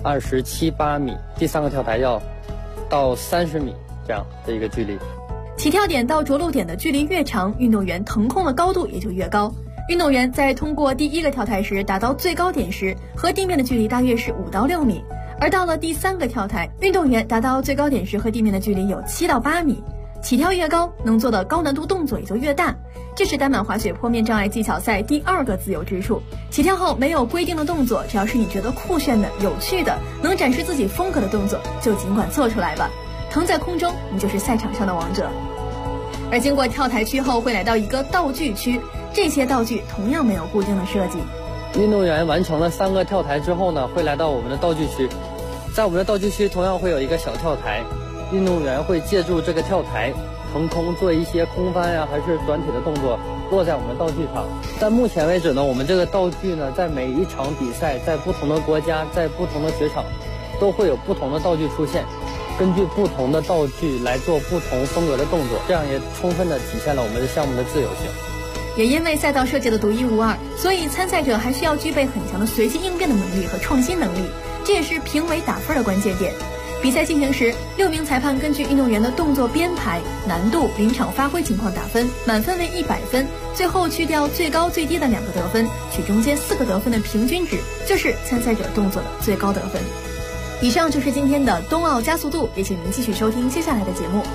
27、8米，第3个跳台要到30米这样的一个距离。 起跳点到着陆点的距离越长，运动员腾空的高度也就越高。运动员在通过第1个跳台时达到最高点时，和地面的距离大约是5到6米，而到了第3个跳台，运动员达到最高点时和地面的距离有7到8米。起跳越高，能做的高难度动作也就越大，这是单板滑雪坡面障碍技巧赛第2个自由之处。起跳后没有规定的动作，只要是你觉得酷炫的、有趣的、能展示自己风格的动作，就尽管做出来吧。腾在空中，你就是赛场上的王者。而经过跳台区后，会来到一个道具区，这些道具同样没有固定的设计。 运动员完成了3个跳台之后呢，会来到我们的道具区，在我们的道具区同样会有一个小跳台。运动员会借助这个跳台腾空做一些空翻呀，还是转体的动作，落在我们的道具上。但目前为止呢，我们这个道具呢，在每一场比赛，在不同的国家，在不同的雪场，都会有不同的道具出现，根据不同的道具来做不同风格的动作，这样也充分的体现了我们的项目的自由性。 也因为赛道设计的独一无二，所以参赛者还需要具备很强的随机应变的能力和创新能力，这也是评委打分的关键点。比赛进行时，6名裁判根据运动员的动作编排、难度、临场发挥情况打分，满分为100分，最后去掉最高最低的2个得分，取中间4个得分的平均值，就是参赛者动作的最高得分。以上就是今天的冬奥加速度，也请您继续收听接下来的节目。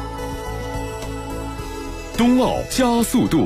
冬奥加速度。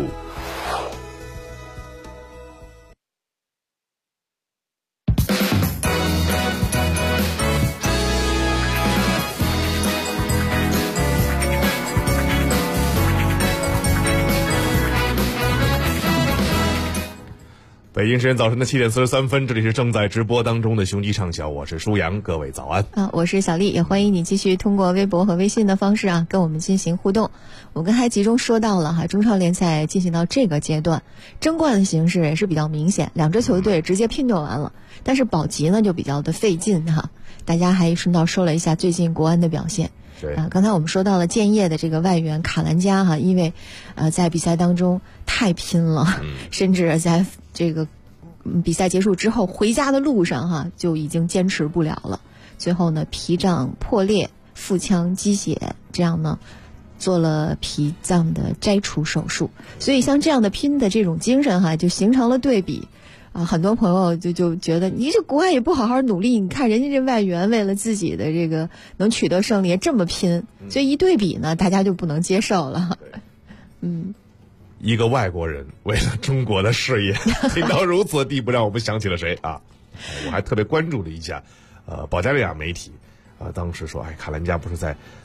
北京时间早晨的7点43分，这里是正在直播当中的雄鸡畅晓，我是舒阳，各位早安。 我是小丽，也欢迎你继续通过微博和微信的方式跟我们进行互动。我刚才集中说到了中超联赛进行到这个阶段，争冠的形势也是比较明显，2支球队直接拼就完了，但是保级呢就比较的费劲大家还顺道说了一下最近国安的表现。刚才我们说到了建业的这个外援卡兰加因为在比赛当中太拼了，甚至在这个比赛结束之后回家的路上就已经坚持不了了，最后呢脾脏破裂、腹腔积血，这样呢做了脾脏的摘除手术。所以像这样的拼的这种精神就形成了对比很多朋友就觉得你这国安也不好好努力，你看人家这外援为了自己的这个能取得胜利这么拼，所以一对比呢大家就不能接受了。 一个外国人为了中国的事业拼到如此地步，让我们想起了谁我还特别关注了一下保加利亚媒体当时说卡兰加不是在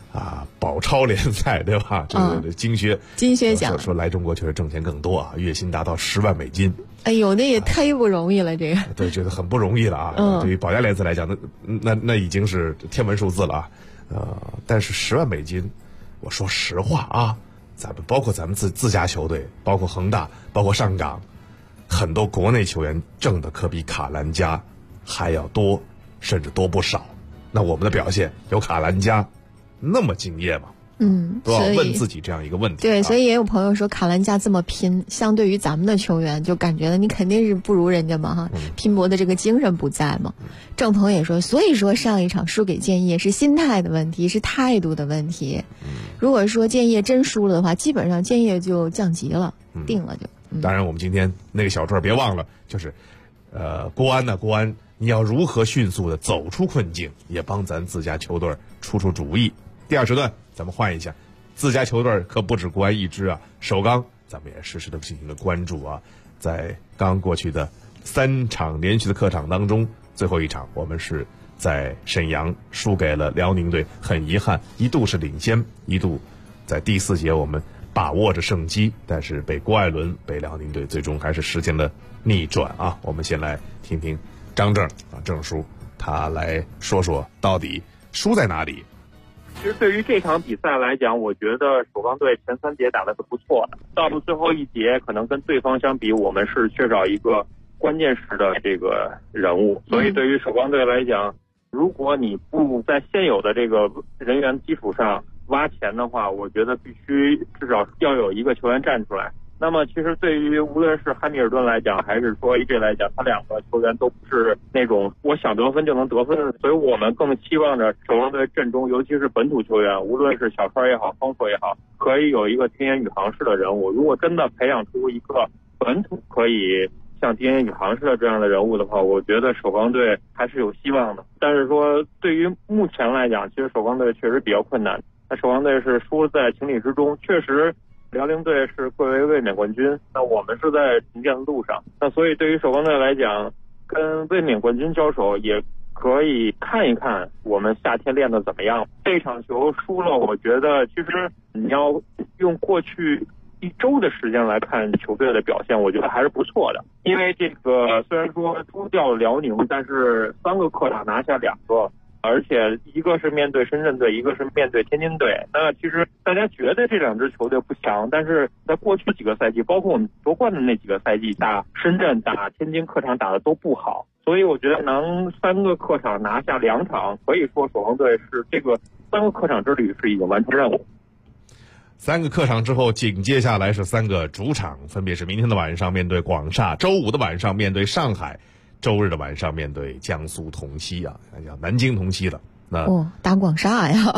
宝超联赛，对吧？这个金靴奖说来中国确实挣钱更多啊，月薪达到10万美金。 哎呦，那也太不容易了，这个。 对，觉得很不容易了啊。对于保加联赛来讲，那已经是天文数字了啊。但是10万美金，我说实话啊，包括咱们自家球队，包括恒大，包括上港，很多国内球员挣的可比卡兰加还要多，甚至多不少。那我们的表现有卡兰加那么敬业吗？都要问自己这样一个问题。 对，所以也有朋友说卡兰加这么拼，相对于咱们的球员，就感觉你肯定是不如人家嘛哈，拼搏的这个精神不在嘛。郑鹏也说，所以说上一场输给建业是心态的问题，是态度的问题。如果说建业真输了的话，基本上建业就降级了，定了就。 当然，我们今天那个小段别忘了，就是国安你要如何迅速的走出困境，也帮咱自家球队出主意。第二时段咱们换一下，自家球队可不止国安一支啊，首钢咱们也实时的进行了关注啊。在刚过去的3场连续的客场当中，最后一场我们是在沈阳输给了辽宁队，很遗憾，一度是领先，一度在第4节我们把握着胜机，但是被郭艾伦被辽宁队最终还是实现了逆转啊。我们先来听听张正郑叔他来说说到底输在哪里。 其实对于这场比赛来讲，我觉得首钢队前3节打的是不错的，到了最后1节可能跟对方相比，我们是缺少一个关键时的这个人物，所以对于首钢队来讲，如果你不在现有的这个人员基础上挖钱的话，我觉得必须至少要有一个球员站出来。那么其实对于无论是汉密尔顿来讲还是说 AJ 来讲，他2个球员都不是那种我想得分就能得分，所以我们更期望着首钢队阵中尤其是本土球员，无论是小川也好方硕也好，可以有一个丁彦雨航式的人物。如果真的培养出一个本土可以像丁彦雨航式的这样的人物的话，我觉得首钢队还是有希望的。但是说对于目前来讲，其实首钢队确实比较困难，那首钢队是输在情理之中，确实辽宁队是贵为卫冕冠军，那我们是在重建的路上，那所以对于首钢队来讲，跟卫冕冠军交手也可以看一看我们夏天练的怎么样。这场球输了，我觉得其实你要用过去1周的时间来看球队的表现，我觉得还是不错的。因为这个虽然说输掉了辽宁，但是3个客场拿下2个，而且一个是面对深圳队，一个是面对天津队。那其实大家觉得这2支球队不强，但是在过去几个赛季，包括我们夺冠的那几个赛季，打深圳打天津客场打的都不好，所以我觉得能3个客场拿下2场，可以说首钢队是这个3个客场之旅是已经完成任务。 3个客场之后，紧接下来是3个主场，分别是明天的晚上面对广厦，周5的晚上面对上海，周日的晚上面对江苏铜溪啊，南京铜溪了。那打广厦呀！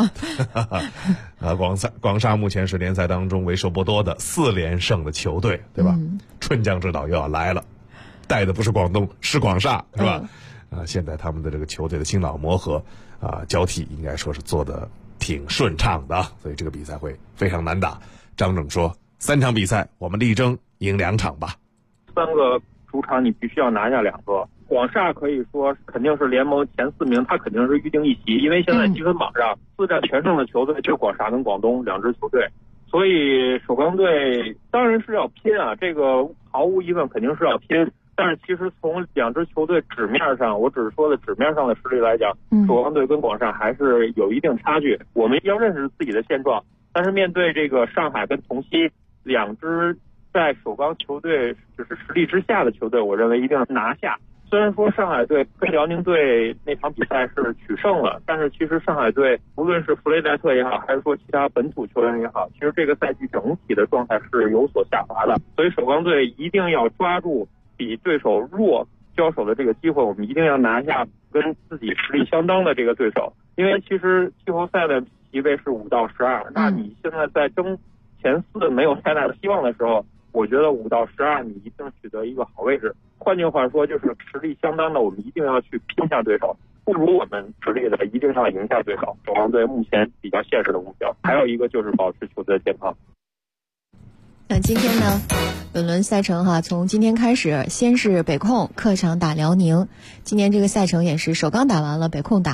广厦目前是联赛当中为数不多的4连胜的球队，对吧？春江之岛又要来了，带的不是广东，是广厦，是吧？现在他们的这个球队的新老磨合交替，应该说是做的挺顺畅的，所以这个比赛会非常难打。张正说，3场比赛我们力争赢2场吧。 3个主场你必须要拿下2个。广厦可以说肯定是联盟前4名，他肯定是预定一席，因为现在积分榜上4战全胜的球队就广厦跟广东2支球队，所以首钢队当然是要拼啊，这个毫无疑问肯定是要拼。但是其实从2支球队纸面上，我只是说的纸面上的实力来讲，首钢队跟广厦还是有一定差距。我们要认识自己的现状，但是面对这个上海跟铜溪2支在首钢球队就是实力之下的球队，我认为一定要拿下。虽然说上海队跟辽宁队那场比赛是取胜了，但是其实上海队无论是弗雷戴特也好，还是说其他本土球员也好，其实这个赛季整体的状态是有所下滑的。所以首钢队一定要抓住比对手弱交手的这个机会，我们一定要拿下跟自己实力相当的这个对手。因为其实季后赛的席位是5到12，那你现在在争前4没有太大的希望的时候，我觉得5到12你一定取得一个好位置。换句话说，就是实力相当的我们一定要去拼下对手，不如我们实力的一定要赢下对手。首钢队目前比较现实的目标，还有一个就是保持球队的健康。 那今天呢，本轮赛程从今天开始，先是北控客场打辽宁，今年这个赛程也是首钢打完了，北控打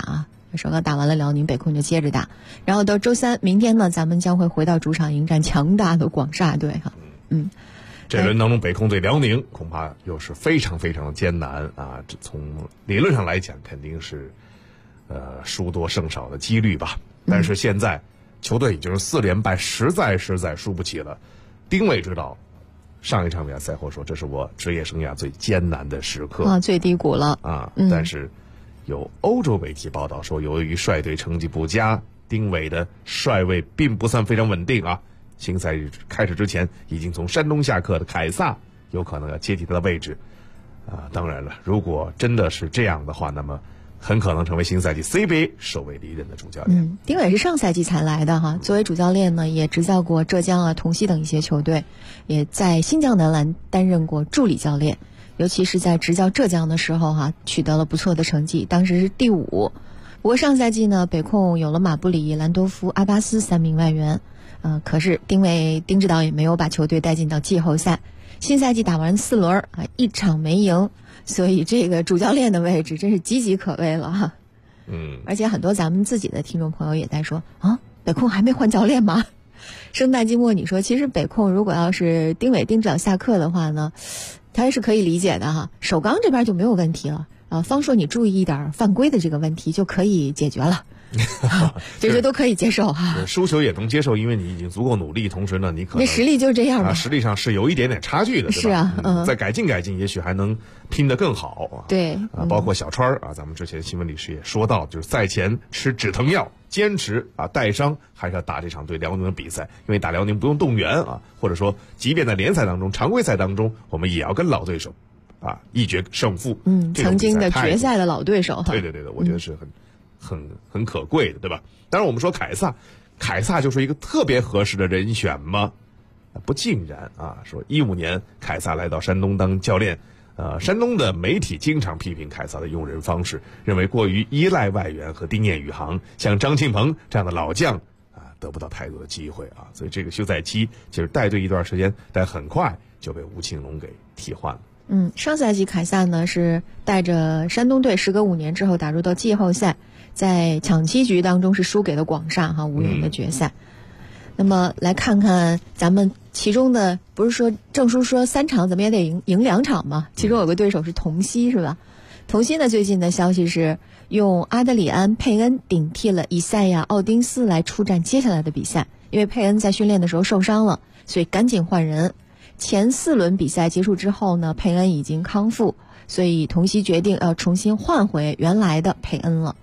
首钢打完了辽宁，北控就接着打，然后到周三，明天呢，咱们将会回到主场迎战强大的广厦队哈。 这轮当中，北控对辽宁恐怕又是非常非常艰难啊！这从理论上来讲，肯定是输多胜少的几率吧。但是现在球队已经是4连败，实在输不起了。丁伟指导上一场比赛赛后说：“这是我职业生涯最艰难的时刻啊，最低谷了啊！”但是有欧洲媒体报道说，由于帅队成绩不佳，丁伟的帅位并不算非常稳定啊。新赛季开始之前，已经从山东下课的凯撒有可能要接替他的位置啊。当然了，如果真的是这样的话，那么很可能成为新赛季 CBA 首位离任的主教练。 丁伟是上赛季才来的哈，作为主教练呢，也执教过浙江啊、同曦等一些球队，也在新疆男篮担任过助理教练，尤其是在执教浙江的时候哈，取得了不错的成绩，当时是第5。不过上赛季呢，北控有了马布里、兰多夫、阿巴斯3名外援。可是丁指导也没有把球队带进到季后赛。新赛季打完4轮啊，1场没赢，所以这个主教练的位置真是岌岌可危了哈。而且很多咱们自己的听众朋友也在说啊，北控还没换教练吗？圣诞季末你说，其实北控如果要是丁指导下课的话呢，他是可以理解的哈。首钢这边就没有问题了方硕你注意一点犯规的这个问题就可以解决了。这些都可以接受哈， 输球也能接受，因为你已经足够努力，同时呢，你可能那实力就是这样嘛， 实力上是有一点点差距的， 是啊， 再改进，也许还能拼得更好啊。 对包括小川啊，咱们之前新闻里是也说到，就是赛前吃止疼药，坚持带伤还是要打这场对辽宁的比赛，因为打辽宁不用动员啊，或者说即便在联赛当中、常规赛当中，我们也要跟老对手一决胜负。 曾经的决赛的老对手哈， 对，我觉得是很可贵的，对吧？当然我们说凯撒就是一个特别合适的人选吗？不尽然啊。说15年凯撒来到山东当教练，山东的媒体经常批评凯撒的用人方式，认为过于依赖外援和丁彦雨航，像张庆鹏这样的老将得不到太多的机会啊。所以这个休赛期其实带队一段时间，但很快就被吴庆龙给替换了。 上赛季凯撒呢是带着山东队时隔5年之后打入到季后赛，在抢七局当中是输给了广厦哈，无缘的决赛。那么来看看咱们其中的，不是说郑叔说3场怎么也得赢2场嘛？其中有个对手是同曦是吧？同曦呢最近的消息是用阿德里安·佩恩顶替了以赛亚·奥丁斯来出战接下来的比赛，因为佩恩在训练的时候受伤了，所以赶紧换人。前4轮比赛结束之后呢，佩恩已经康复，所以同曦决定要重新换回原来的佩恩了。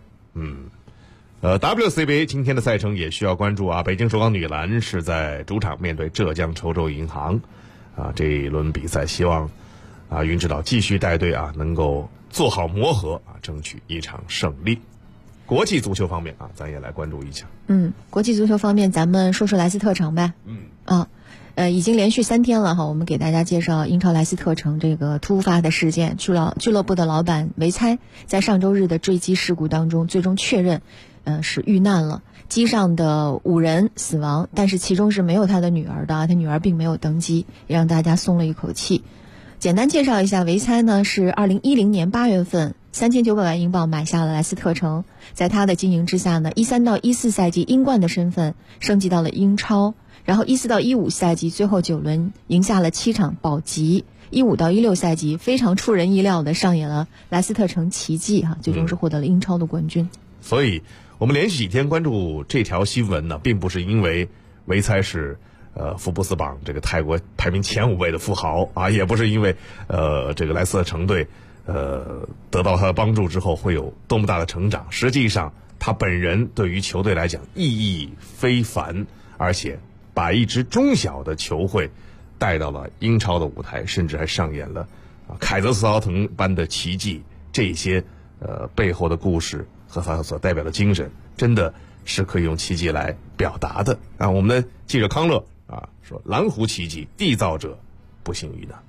WCBA 今天的赛程也需要关注啊。北京首钢女篮是在主场面对浙江稠州银行这一轮比赛希望云指导继续带队能够做好磨合争取一场胜利。国际足球方面咱也来关注一下。 国际足球方面咱们说说莱斯特城呗。已经连续3天了哈，我们给大家介绍英超莱斯特城这个突发的事件。俱乐部的老板维猜在上周日的坠机事故当中，最终确认是遇难了，机上的5人死亡，但是其中是没有他的女儿的，他女儿并没有登机，也让大家松了一口气。简单介绍一下，维猜呢是2010年8月份3900万英镑买下了莱斯特城，在他的经营之下呢，13到14赛季英冠的身份升级到了英超。然后14到15赛季最后9轮赢下了7场保级，15到16赛季非常出人意料的上演了莱斯特城奇迹最终是获得了英超的冠军。 所以我们连续几天关注这条新闻呢，并不是因为维猜是福布斯榜这个泰国排名前5位的富豪也不是因为这个莱斯特城队得到他的帮助之后会有多么大的成长。实际上他本人对于球队来讲意义非凡，而且把一支中小的球会带到了英超的舞台，甚至还上演了凯泽斯劳滕般的奇迹。这些背后的故事和他所代表的精神，真的是可以用奇迹来表达的我们的记者康乐说，蓝湖奇迹缔造者不幸遇难。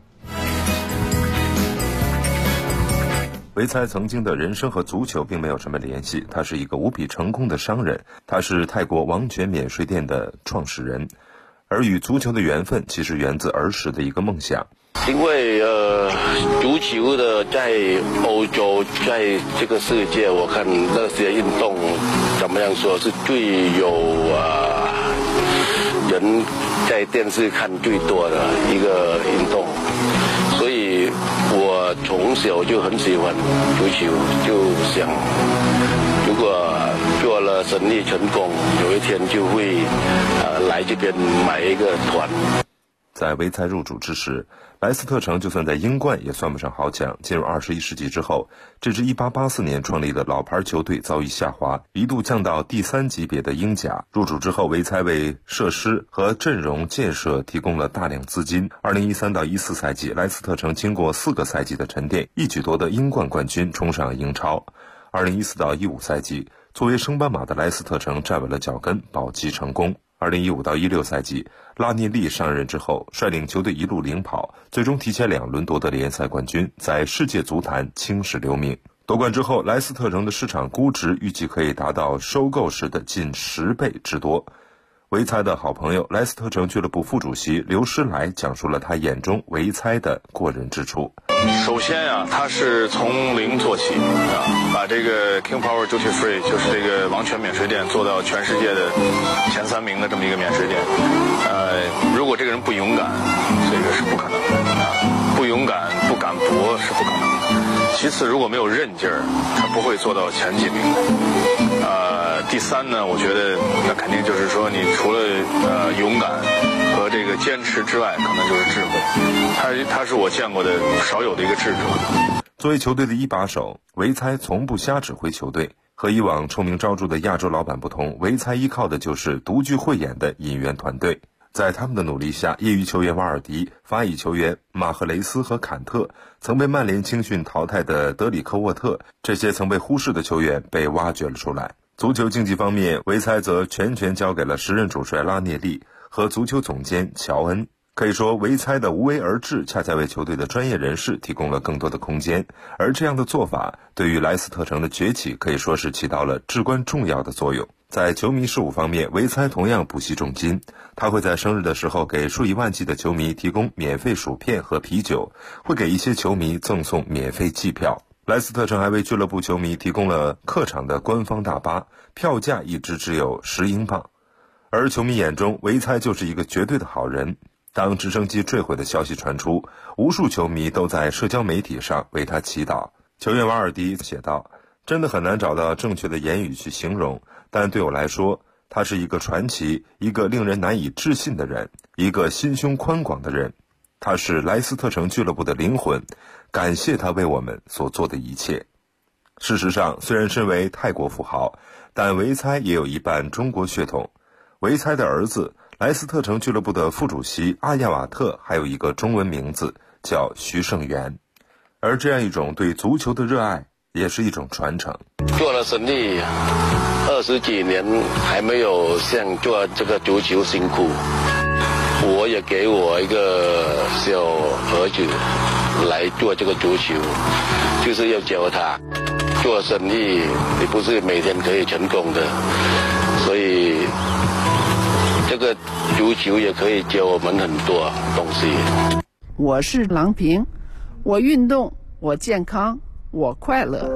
维猜曾经的人生和足球并没有什么联系，他是一个无比成功的商人，他是泰国王爵免税店的创始人。 而与足球的缘分其实源自儿时的一个梦想。 因为足球的在欧洲，在这个世界，我看这些运动怎么样说是最有人在电视看最多的一个运动，所以我从小就很喜欢足球，就想如果做了生意成功，有一天就会来这边买一个团。 在维猜入主之时，莱斯特城就算在英冠也算不上豪强。进入21世纪之后，这支1884年创立的老牌球队遭遇下滑，一度降到第3级别的英甲。入主之后，维猜为设施和阵容建设提供了大量资金。2013到14赛季，莱斯特城经过4个赛季的沉淀，一举夺得英冠冠军，冲上英超。2014到15赛季，作为升班马的莱斯特城站稳了脚跟，保级成功。2015到16赛季，拉涅利上任之后，率领球队一路领跑，最终提前2轮夺得联赛冠军，在世界足坛青史留名。夺冠之后，莱斯特城的市场估值预计可以达到收购时的近10倍之多。维猜的好朋友莱斯特城俱乐部副主席刘诗来讲述了他眼中维猜的过人之处。 首先他是从零做起把这个 King Power Duty Free 就是这个王权免税店做到全世界的前3名的这么一个免税店。如果这个人不勇敢，这个是不可能的不勇敢不敢搏是不可能的。其次，如果没有韧劲儿，他不会做到前几名的。第三呢，我觉得那肯定就是说，你除了勇敢和这个坚持之外，可能就是智慧。他是我见过的少有的一个智者。 作为球队的一把手，维猜从不瞎指挥球队。和以往臭名昭著的亚洲老板不同，维猜依靠的就是独具慧眼的引援团队。在他们的努力下，业余球员瓦尔迪、法乙球员马赫雷斯和坎特，曾被曼联青训淘汰的德里克沃特，这些曾被忽视的球员被挖掘了出来。足球竞技方面，维猜则全权交给了时任主帅拉涅利和足球总监乔恩。可以说，维猜的无为而治恰恰为球队的专业人士提供了更多的空间，而这样的做法对于莱斯特城的崛起可以说是起到了至关重要的作用。在球迷事务方面，维猜同样不惜重金，他会在生日的时候给数以万计的球迷提供免费薯片和啤酒，会给一些球迷赠送免费季票。莱斯特城还为俱乐部球迷提供了客场的官方大巴，票价一支只有10英镑。而球迷眼中，维猜就是一个绝对的好人。当直升机坠毁的消息传出，无数球迷都在社交媒体上为他祈祷。球员瓦尔迪写道：真的很难找到正确的言语去形容，但对我来说，他是一个传奇，一个令人难以置信的人，一个心胸宽广的人。他是莱斯特城俱乐部的灵魂，感谢他为我们所做的一切。事实上，虽然身为泰国富豪，但维猜也有一半中国血统。维猜的儿子莱斯特城俱乐部的副主席阿亚瓦特还有一个中文名字叫徐胜元。而这样一种对足球的热爱也是一种传承。 做了生意20几年，还没有像做这个足球辛苦。我也给我一个小儿子来做这个足球，就是要教他做生意，你不是每天可以成功的，所以这个足球也可以教我们很多东西。 我是郎平，我运动，我健康，我快乐。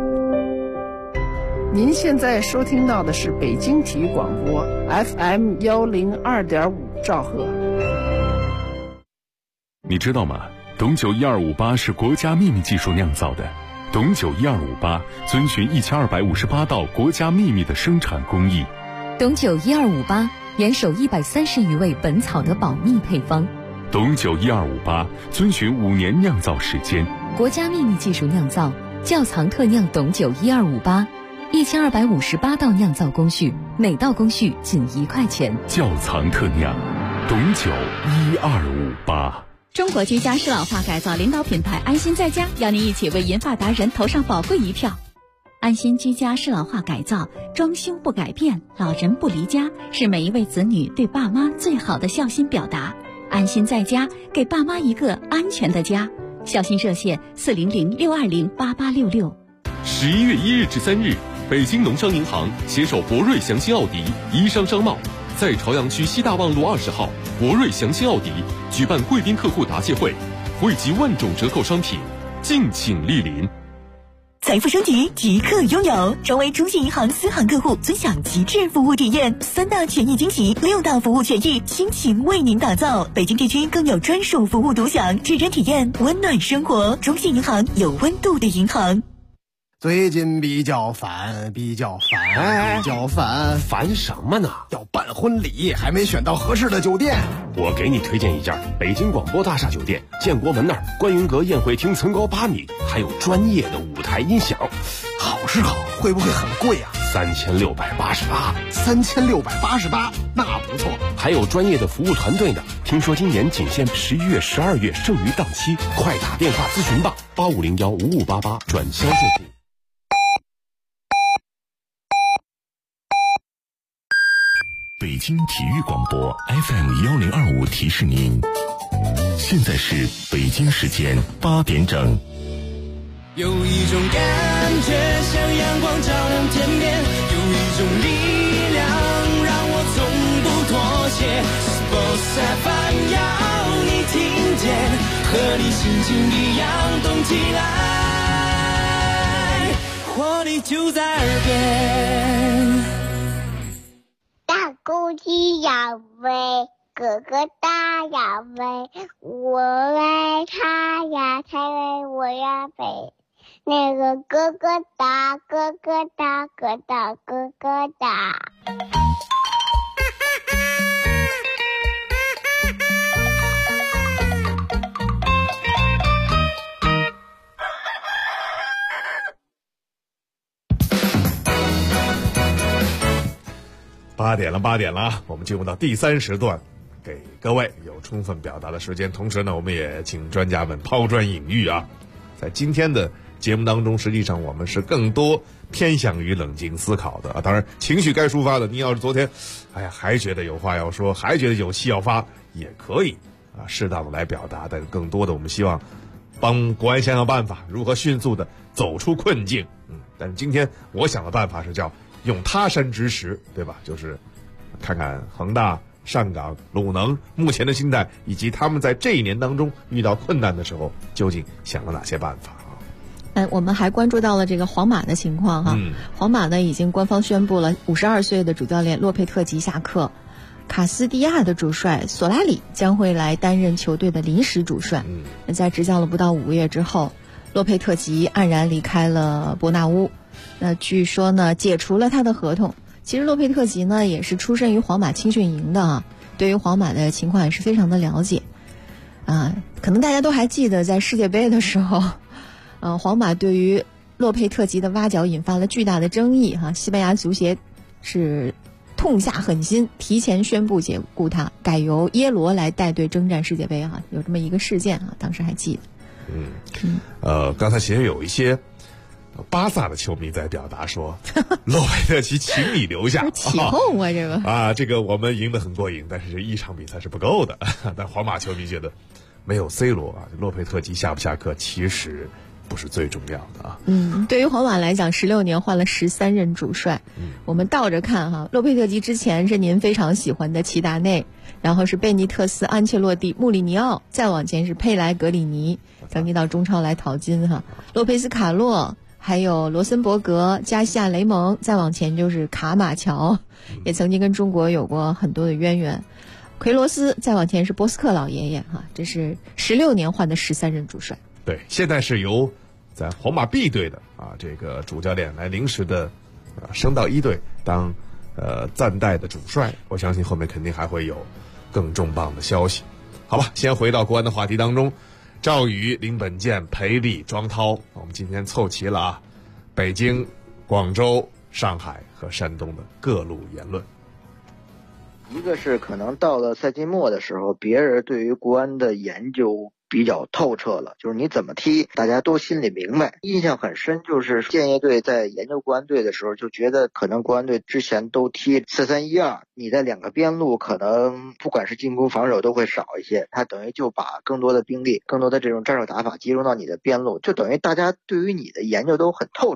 您现在收听到的是北京体育广播 FM 102.5兆赫。 你知道吗？董酒1258是国家秘密技术酿造的。董酒1258遵循1258道国家秘密的生产工艺。 董酒1258严守130余味本草的保密配方。 董酒1258遵循5年酿造时间。 国家秘密技术酿造，窖藏特酿董酒1258，1258道酿造工序，每道工序仅1块钱。 窖藏特酿，董酒1258。 中国居家适老化改造领导品牌安心在家，邀您一起为银发达人投上宝贵一票。安心居家适老化改造，装修不改变，老人不离家，是每一位子女对爸妈最好的孝心表达。安心在家，给爸妈一个安全的家。孝心热线400-620-8866。 11月1日至3日，北京农商银行携手博瑞祥鑫奥迪、宜商商贸， 在朝阳区西大望路20号博瑞祥鑫奥迪举办贵宾客户答谢会，惠及万种折扣商品，敬请莅临。 财富升级即刻拥有，成为中信银行私行客户，尊享极致服务体验，3大权益惊喜，6大服务权益，倾情为您打造。北京地区更有专属服务独享，智臻体验温暖生活。中信银行，有温度的银行。 最近比较烦， 烦什么呢？ 要办婚礼，还没选到合适的酒店。 我给你推荐一家北京广播大厦酒店，建国门那儿观云阁宴会厅层高8米，还有专业的舞台音响。 好是好，会不会很贵啊 ？3688。 3688，那不错。 还有专业的服务团队呢。听说今年仅限11月、12月，剩余档期，快打电话咨询吧，85015588转销售部。 北京体育广播 FM1025提示您，现在是北京时间8点整。 有一种感觉像阳光照亮天边，有一种力量让我从不妥协。Sports FM 要你听见，和你心情一样动起来，活力就在耳边。 大公鸡要飞，哥哥大要飞，我爱它呀，它爱我呀飞。那个哥哥大，哥哥大，哥大哥哥大。 8点了，我们进入到第3时段，给各位有充分表达的时间。同时呢，我们也请专家们抛砖引玉啊。在今天的节目当中，实际上我们是更多偏向于冷静思考的啊。当然，情绪该抒发的，你要是昨天，还觉得有话要说，还觉得有气要发，也可以啊，适当的来表达。但更多的，我们希望帮国安想想办法，如何迅速的走出困境。但是今天我想的办法是叫用他山之石，对吧？就是看看恒大、上港、鲁能目前的心态，以及他们在这一年当中遇到困难的时候究竟想了哪些办法啊？ 我们还关注到了这个皇马的情况哈。皇马呢已经官方宣布了52岁的主教练洛佩特吉下课，卡斯蒂亚的主帅索拉里将会来担任球队的临时主帅。在执教了不到5个月之后，洛佩特吉黯然离开了伯纳乌。那据说呢，解除了他的合同。其实洛佩特吉呢也是出身于皇马青训营的啊，对于皇马的情况也是非常的了解啊。可能大家都还记得，在世界杯的时候，皇马对于洛佩特吉的挖角引发了巨大的争议哈。西班牙足协是痛下狠心，提前宣布解雇他，改由耶罗来带队征战世界杯哈。有这么一个事件啊，当时还记得。 刚才其实有一些巴萨的球迷在表达说，洛佩特吉请你留下， 起哄啊这个这个我们赢得很过瘾，但是这一场比赛是不够的。但皇马球迷觉得没有 C 罗啊，洛佩特吉下不下课其实不是最重要的啊。 对于皇马来讲，16年换了13任主帅。我们倒着看哈，洛佩特吉之前是您非常喜欢的齐达内，然后是贝尼特斯、安切洛蒂、穆里尼奥，再往前是佩莱、格里尼，曾经到中超来淘金哈，洛佩斯卡洛。还有罗森伯格、加西亚雷蒙，再往前就是卡马乔，也曾经跟中国有过很多的渊源。奎罗斯，再往前是波斯克老爷爷哈，这是16年换的13任主帅。 对，现在是由在皇马 B 队的这个主教练来临时的升到1队当暂代的主帅。我相信后面肯定还会有更重磅的消息。好吧，先回到国安的话题当中。赵宇、林本健、裴力、庄涛，我们今天凑齐了北京、广州、上海和山东的各路言论。 一个是可能到了赛季末的时候，别人对于国安的研究比较透彻了，就是你怎么踢大家都心里明白。印象很深，就是建业队在研究国安队的时候就觉得可能国安队之前都踢4-3-1-2，你在2个边路可能不管是进攻防守都会少一些，他等于就把更多的兵力更多的这种战术打法集中到你的边路，就等于大家对于你的研究都很透彻了。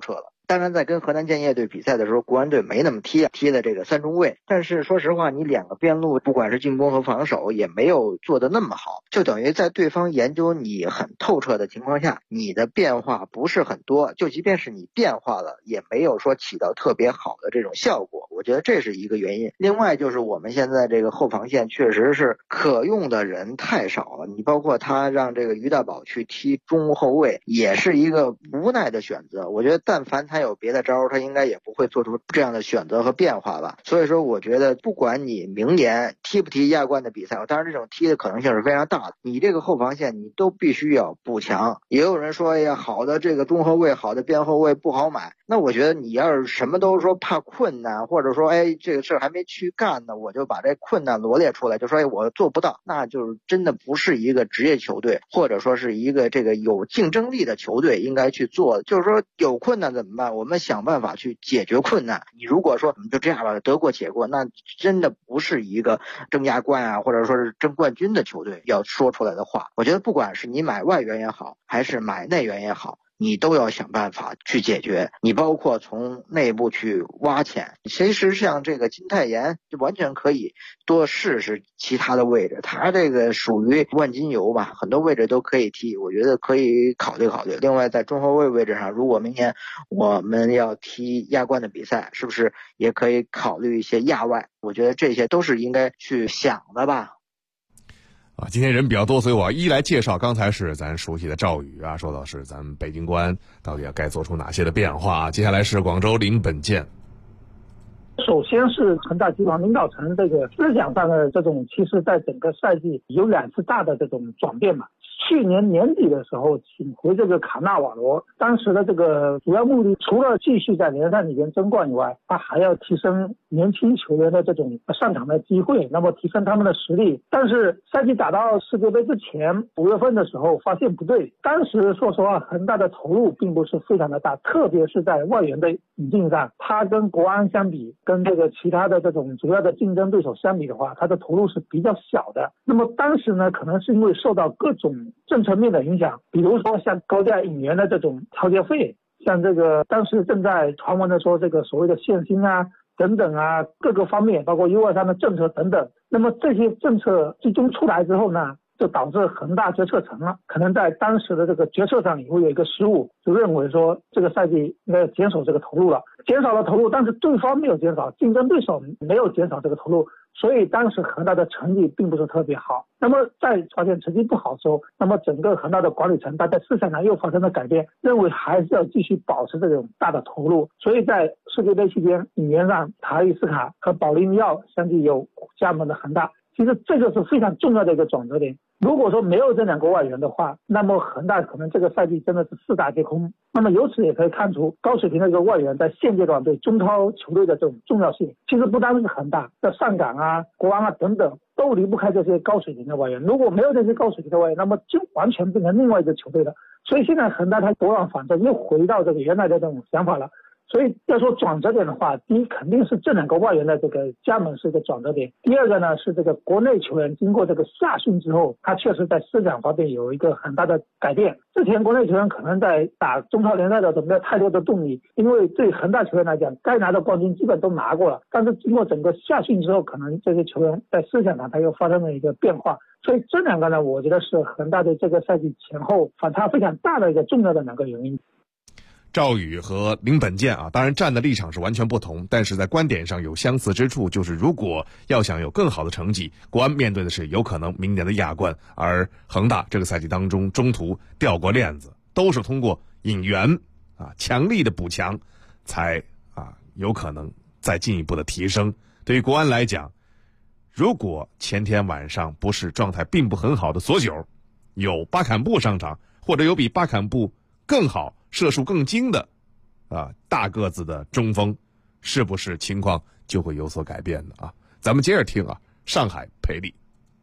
当然在跟河南建业队比赛的时候，国安队没那么踢的这个三中卫，但是说实话，你两个边路不管是进攻和防守也没有做得那么好，就等于在对方研究你很透彻的情况下，你的变化不是很多，就即便是你变化了，也没有说起到特别好的这种效果，我觉得这是一个原因。另外就是我们现在这个后防线确实是可用的人太少了，你包括他让这个于大宝去踢中后卫，也是一个无奈的选择。我觉得但凡他有别的招，他应该也不会做出这样的选择和变化吧。所以说我觉得不管你明年踢不踢亚冠的比赛，当然这种踢的可能性是非常大的，你这个后防线你都必须要补强。也有人说呀，好的这个中后卫好的边后卫不好买，那我觉得你要是什么都说怕困难，或者说这个事还没去干呢，我就把这困难罗列出来，就说我做不到，那就是真的不是一个职业球队，或者说是一个这个有竞争力的球队应该去做的。就是说有困难怎么办？我们想办法去解决困难。你如果说就这样吧，得过且过，那真的不是一个争亚冠啊，或者说是争冠军的球队要说出来的话。我觉得不管是你买外援也好，还是买内援也好，你都要想办法去解决，你包括从内部去挖潜。其实像这个金泰妍就完全可以多试试其他的位置，他这个属于万金油吧，很多位置都可以踢，我觉得可以考虑考虑。另外在中后卫位置上，如果明年我们要踢亚冠的比赛，是不是也可以考虑一些亚外？我觉得这些都是应该去想的吧。 今天人比较多，所以我一来介绍，刚才是咱熟悉的赵宇啊，说到是咱们北京国安到底要该做出哪些的变化。接下来是广州林本健。 首先是恒大集团领导层这个思想上的这种，其实在整个赛季有2次大的这种转变嘛。去年年底的时候请回这个卡纳瓦罗，当时的这个主要目的除了继续在联赛里边争冠以外，他还要提升年轻球员的这种上场的机会，那么提升他们的实力。但是赛季打到世界杯之前5月份的时候发现不对，当时说实话恒大的投入并不是非常的大，特别是在外援的引进上，他跟国安相比，跟这个其他的这种主要的竞争对手相比的话，他的投入是比较小的。那么当时呢，可能是因为受到各种政策面的影响，比如说像高价引援的这种调节费，像这个当时正在传闻的说这个所谓的限薪啊等等啊，各个方面包括U23的政策等等。那么这些政策集中出来之后呢，就导致恒大决策成了，可能在当时的这个决策上也会有一个失误，就认为说这个赛季应该减少这个投入了，减少了投入，但是对方没有减少，竞争对手没有减少这个投入，所以当时恒大的成绩并不是特别好。那么在发现成绩不好的时候，那么整个恒大的管理层他在思想上又发生了改变，认为还是要继续保持这种大的投入，所以在世界杯期间引援上塔利斯卡和保利尼奥相继有加盟的恒大，其实这个是非常重要的一个转折点。如果说没有这2个外援的话，那么恒大可能这个赛季真的是4大皆空。那么由此也可以看出高水平的一个外援在现阶段对中超球队的这种重要性。其实不单是恒大，在上港啊、国安啊等等都离不开这些高水平的外援。如果没有这些高水平的外援，那么就完全变成另外一个球队了。所以现在恒大他拨乱反正，又回到这个原来的这种想法了。所以要说转折点的话，第一肯定是这2个外援的这个加盟是一个转折点。第二个呢是这个国内球员经过这个夏训之后，他确实在思想方面有一个很大的改变。之前国内球员可能在打中超联赛的时候没有太多的动力，因为对恒大球员来讲，该拿的冠军基本都拿过了。但是经过整个夏训之后，可能这些球员在思想上他又发生了一个变化。所以这2个呢，我觉得是恒大对这个赛季前后反差非常大的一个重要的2个原因。 赵宇和林本健啊，当然站的立场是完全不同，但是在观点上有相似之处，就是如果要想有更好的成绩，国安面对的是有可能明年的亚冠，而恒大这个赛季当中中途掉过链子，都是通过引援啊强力的补强才有可能再进一步的提升。对于国安来讲，如果前天晚上不是状态并不很好的索九，有巴坎布上场，或者有比巴坎布更好射术更精的大个子的中锋，是不是情况就会有所改变的啊？咱们接着听上海培力。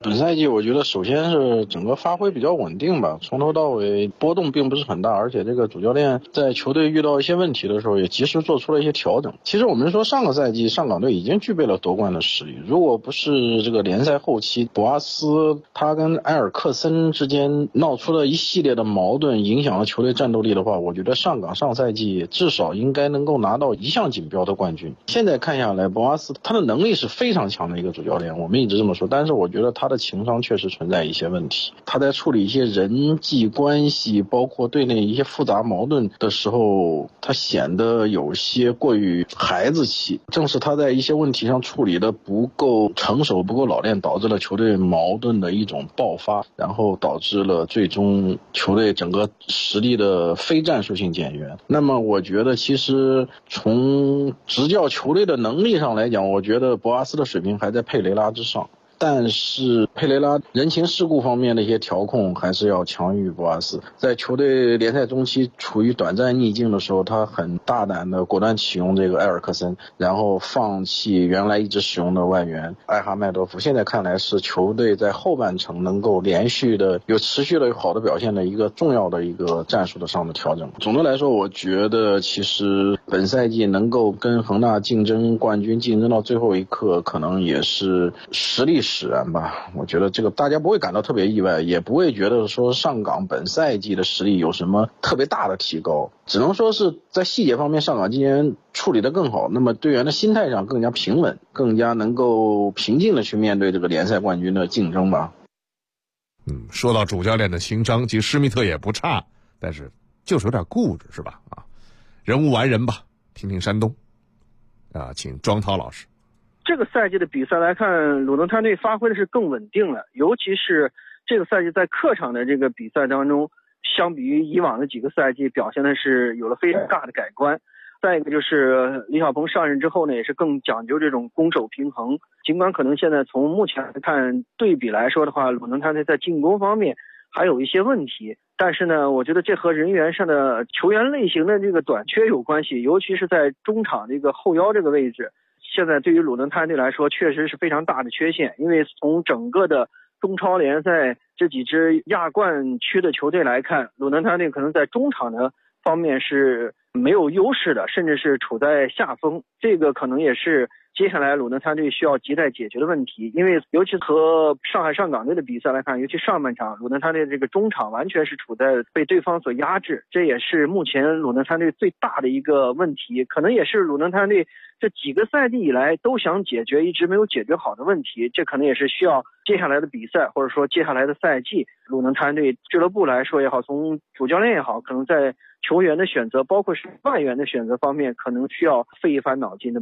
本赛季我觉得首先是整个发挥比较稳定吧，从头到尾波动并不是很大，而且这个主教练在球队遇到一些问题的时候也及时做出了一些调整。其实我们说上个赛季上港队已经具备了夺冠的实力，如果不是这个联赛后期博阿斯他跟埃尔克森之间闹出了一系列的矛盾，影响了球队战斗力的话，我觉得上港上赛季至少应该能够拿到一项锦标的冠军。现在看下来，博阿斯他的能力是非常强的一个主教练，我们一直这么说，但是我觉得他的情商确实存在一些问题，他在处理一些人际关系包括队内一些复杂矛盾的时候，他显得有些过于孩子气，正是他在一些问题上处理的不够成熟不够老练，导致了球队矛盾的一种爆发，然后导致了最终球队整个实力的非战术性减员。那么我觉得其实从执教球队的能力上来讲，我觉得博阿斯的水平还在佩雷拉之上，但是佩雷拉人情世故方面的一些调控还是要强于博阿斯。在球队联赛中期处于短暂逆境的时候，他很大胆的果断启用这个埃尔克森，然后放弃原来一直使用的外援艾哈迈多夫。现在看来是球队在后半程能够连续的有持续的有好的表现的一个重要的一个战术的上的调整。总的来说，我觉得其实本赛季能够跟恒大竞争冠军竞争到最后一刻，可能也是实力使然吧。我觉得这个大家不会感到特别意外，也不会觉得说上港本赛季的实力有什么特别大的提高，只能说是在细节方面上港今年处理得更好，那么队员的心态上更加平稳，更加能够平静的去面对这个联赛冠军的竞争吧。 说到主教练的情商，其实施密特也不差，但是就是有点固执，是吧？人无完人吧。听听山东请庄涛老师。 这个赛季的比赛来看，鲁能团队发挥的是更稳定了，尤其是这个赛季在客场的这个比赛当中，相比于以往的几个赛季表现的是有了非常大的改观。再一个就是李小鹏上任之后呢，也是更讲究这种攻守平衡。尽管可能现在从目前来看对比来说的话，鲁能团队在进攻方面还有一些问题，但是呢，我觉得这和人员上的球员类型的这个短缺有关系，尤其是在中场这个后腰这个位置。现在对于鲁能团队来说确实是非常大的缺陷，因为从整个的中超联赛这几支亚冠区的球队来看，鲁能团队可能在中场的方面是没有优势的，甚至是处在下风，这个可能也是接下来鲁能团队需要亟待解决的问题。因为尤其和上海上港队的比赛来看，尤其上半场鲁能团队这个中场完全是处在被对方所压制，这也是目前鲁能团队最大的一个问题，可能也是鲁能团队这几个赛季以来都想解决一直没有解决好的问题。这可能也是需要接下来的比赛或者说接下来的赛季，鲁能团队俱乐部来说也好，从主教练也好，可能在球员的选择包括是外援的选择方面可能需要费一番脑筋的。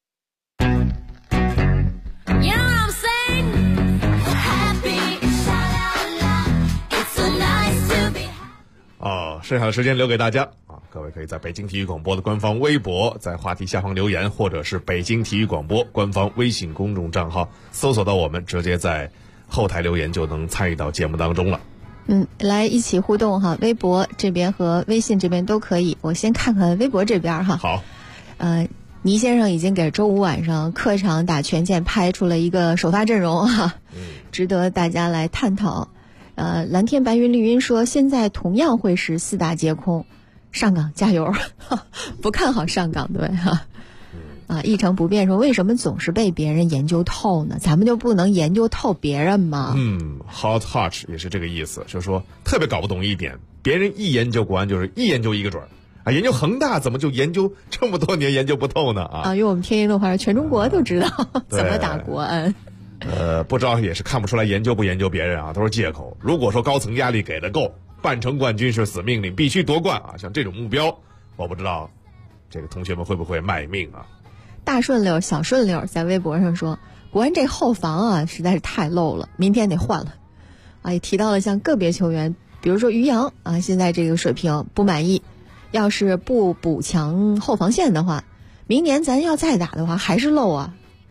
剩下的时间留给大家各位可以在北京体育广播的官方微博在话题下方留言，或者是北京体育广播官方微信公众账号搜索到我们，直接在后台留言就能参与到节目当中了。 来一起互动哈，微博这边和微信这边都可以。我先看看微博这边哈。 好。 倪先生已经给周五晚上客场打权健拍出了一个首发阵容值得大家来探讨。蓝天白云绿云说现在同样会是4大皆空，上港加油不看好上港队一成不变说为什么总是被别人研究透呢？咱们就不能研究透别人吗 ？Hot Touch 也是这个意思，就是说特别搞不懂一点，别人一研究国安就是一研究一个准研究恒大怎么就研究这么多年研究不透呢因为我们天津的话全中国都知道怎么打国安。 不知道也是看不出来研究不研究别人都是借口。如果说高层压力给的够，半程冠军是死命令，必须夺冠像这种目标，我不知道这个同学们会不会卖命大顺溜小顺溜在微博上说国安这后防实在是太漏了，明天得换了也提到了像个别球员，比如说于洋现在这个水平不满意，要是不补强后防线的话，明年咱要再打的话还是漏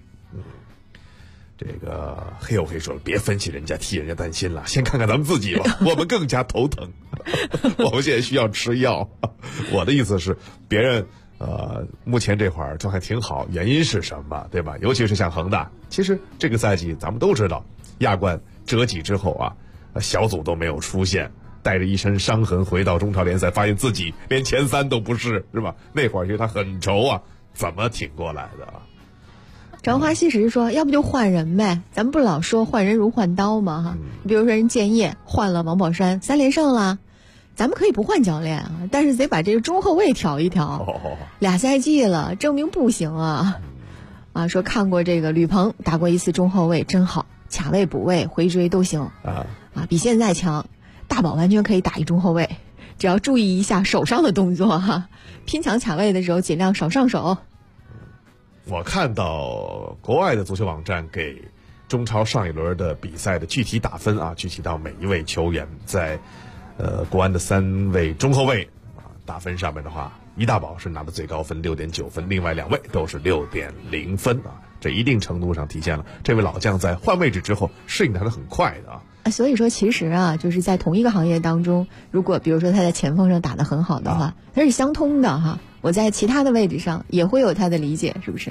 这个黑又黑说了，别分析人家替人家担心了，先看看咱们自己吧我们更加头疼我们现在需要吃药我的意思是别人目前这会儿状态挺好，原因是什么对吧？尤其是像恒大，其实这个赛季咱们都知道亚冠折戟之后啊，小组都没有出现，带着一身伤痕回到中超联赛，发现自己连前3都不是吧？那会儿其实他很愁啊，怎么挺过来的啊？ 张华西只是说，要不就换人呗，咱们不老说换人如换刀吗？哈，比如说人建业换了王宝山3连胜了，咱们可以不换教练啊，但是得把这个中后卫调一调。2赛季了，证明不行啊！啊，说看过这个吕鹏打过1次中后卫，真好，卡位补位回追都行啊，比现在强。大宝完全可以打一中后卫，只要注意一下手上的动作哈，拼抢卡位的时候尽量少上手。 我看到国外的足球网站给中超上一轮的比赛的具体打分啊，具体到每一位球员在国安的3位中后卫啊打分上面的话，一大宝是拿的最高分6.9分，另外2位都是6.0分啊，这一定程度上体现了这位老将在换位置之后适应的还是很快的啊。 所以说其实啊，就是在同一个行业当中，如果比如说他在前锋上打得很好的话，它是相通的哈。我在其他的位置上也会有他的理解，是不是？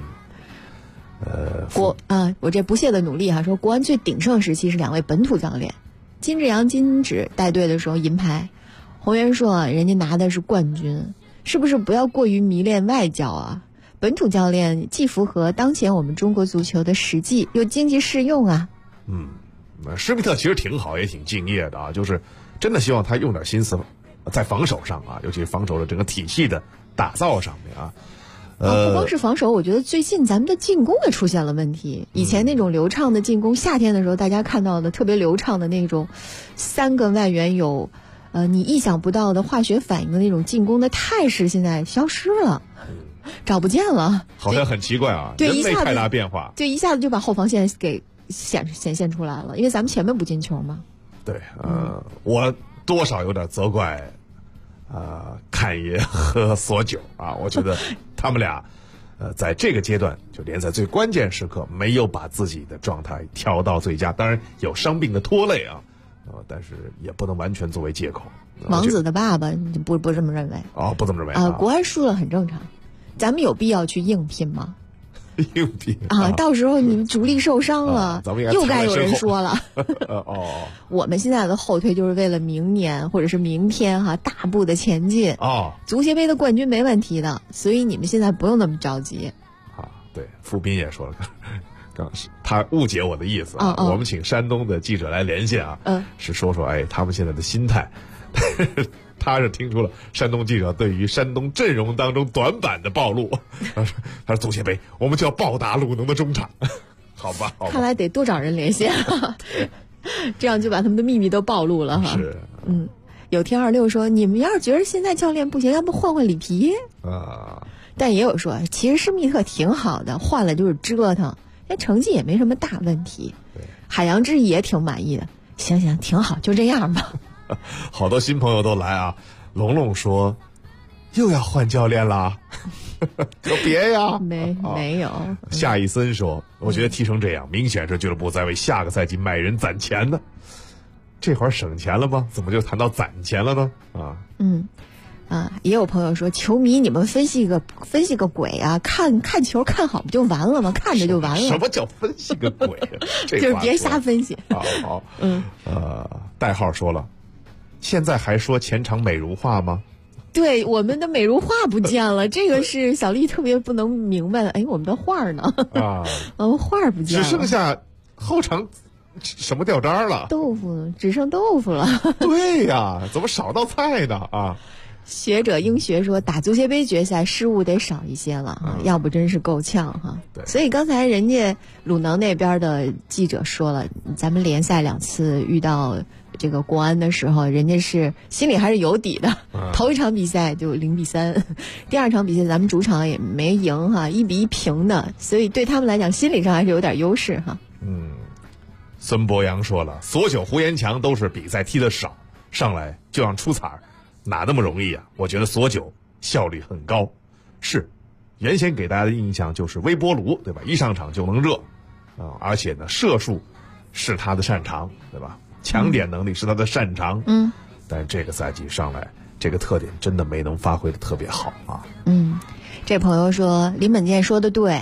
我这不懈的努力哈，说国安最鼎盛时期是2位本土教练，金志扬、金指带队的时候银牌，洪元硕人家拿的是冠军，是不是不要过于迷恋外教啊？本土教练既符合当前我们中国足球的实际，又经济适用啊。 施密特其实挺好，也挺敬业的啊，就是真的希望他用点心思在防守上啊，尤其是防守的整个体系的打造上面啊。 不光是防守，我觉得最近咱们的进攻也出现了问题。以前那种流畅的进攻，夏天的时候大家看到的特别流畅的那种3个外援有你意想不到的化学反应的那种进攻的态势，现在消失了，找不见了， 好像很奇怪啊， 对， 人没太大变化， 对，一下子就把后防线给显现出来了，因为咱们前面不进球嘛。 对，我多少有点责怪侃爷和索九啊，我觉得他们俩在这个阶段就联赛最关键时刻没有把自己的状态调到最佳，当然有伤病的拖累啊，但是也不能完全作为借口。 王子的爸爸你不这么认为？ 不这么认为啊？ 国安输了很正常，咱们有必要去硬拼吗？ 硬拼到时候你主力受伤了，又该有人说了。我们现在的后退就是为了明年或者是明天大步的前进。足协杯的冠军没问题的，所以你们现在不用那么着急。 对，傅斌也说了，刚他误解我的意思啊。我们请山东的记者来连线啊，是说他们现在的心态。他是听出了山东记者对于山东阵容当中短板的暴露，他说足协杯我们就要报答鲁能的中场。好吧， 看来得多找人连线，这样就把他们的秘密都暴露了哈。 是， 有天26说，你们要是觉得现在教练不行，要不换换里皮啊？但也有说，其实施密特挺好的，换了就是折腾，那成绩也没什么大问题。海洋之也挺满意的，行，挺好，就这样吧。 好多新朋友都来啊！龙龙说，又要换教练啦？可别呀！ 没有。 夏义森说，我觉得踢成这样，明显是俱乐部在为下个赛季买人攒钱呢。这会儿省钱了吗？怎么就谈到攒钱了呢？ 也有朋友说，球迷你们分析个鬼啊！看球看好不就完了吗？看着就完了。 什么叫分析个鬼啊？ 就是别瞎分析。 好，代号说了。现在还说前场美如画吗？ 对，我们的美如画不见了，这个是小丽特别不能明白的。我们的画呢？画不见了， 只剩下后场什么掉渣了？ 豆腐，只剩豆腐了。 对呀，怎么少道菜呢？ 学者应学说，打足协杯决赛失误得少一些了要不真是够呛哈。所以刚才人家鲁能那边的记者说了，咱们联赛2次遇到这个国安的时候，人家是心里还是有底的。头一场比赛就0-3，第2场比赛咱们主场也没赢1-1平的，所以对他们来讲心理上还是有点优势哈。 孙博洋说了，索九、胡延强都是比赛踢得少，上来就让出彩，哪那么容易啊？我觉得索九效率很高，是原先给大家的印象就是微波炉，对吧？一上场就能热而且呢射术是他的擅长，对吧？抢点能力是他的擅长，但是这个赛季上来，这个特点真的没能发挥的特别好啊。 这朋友说林本健说的对，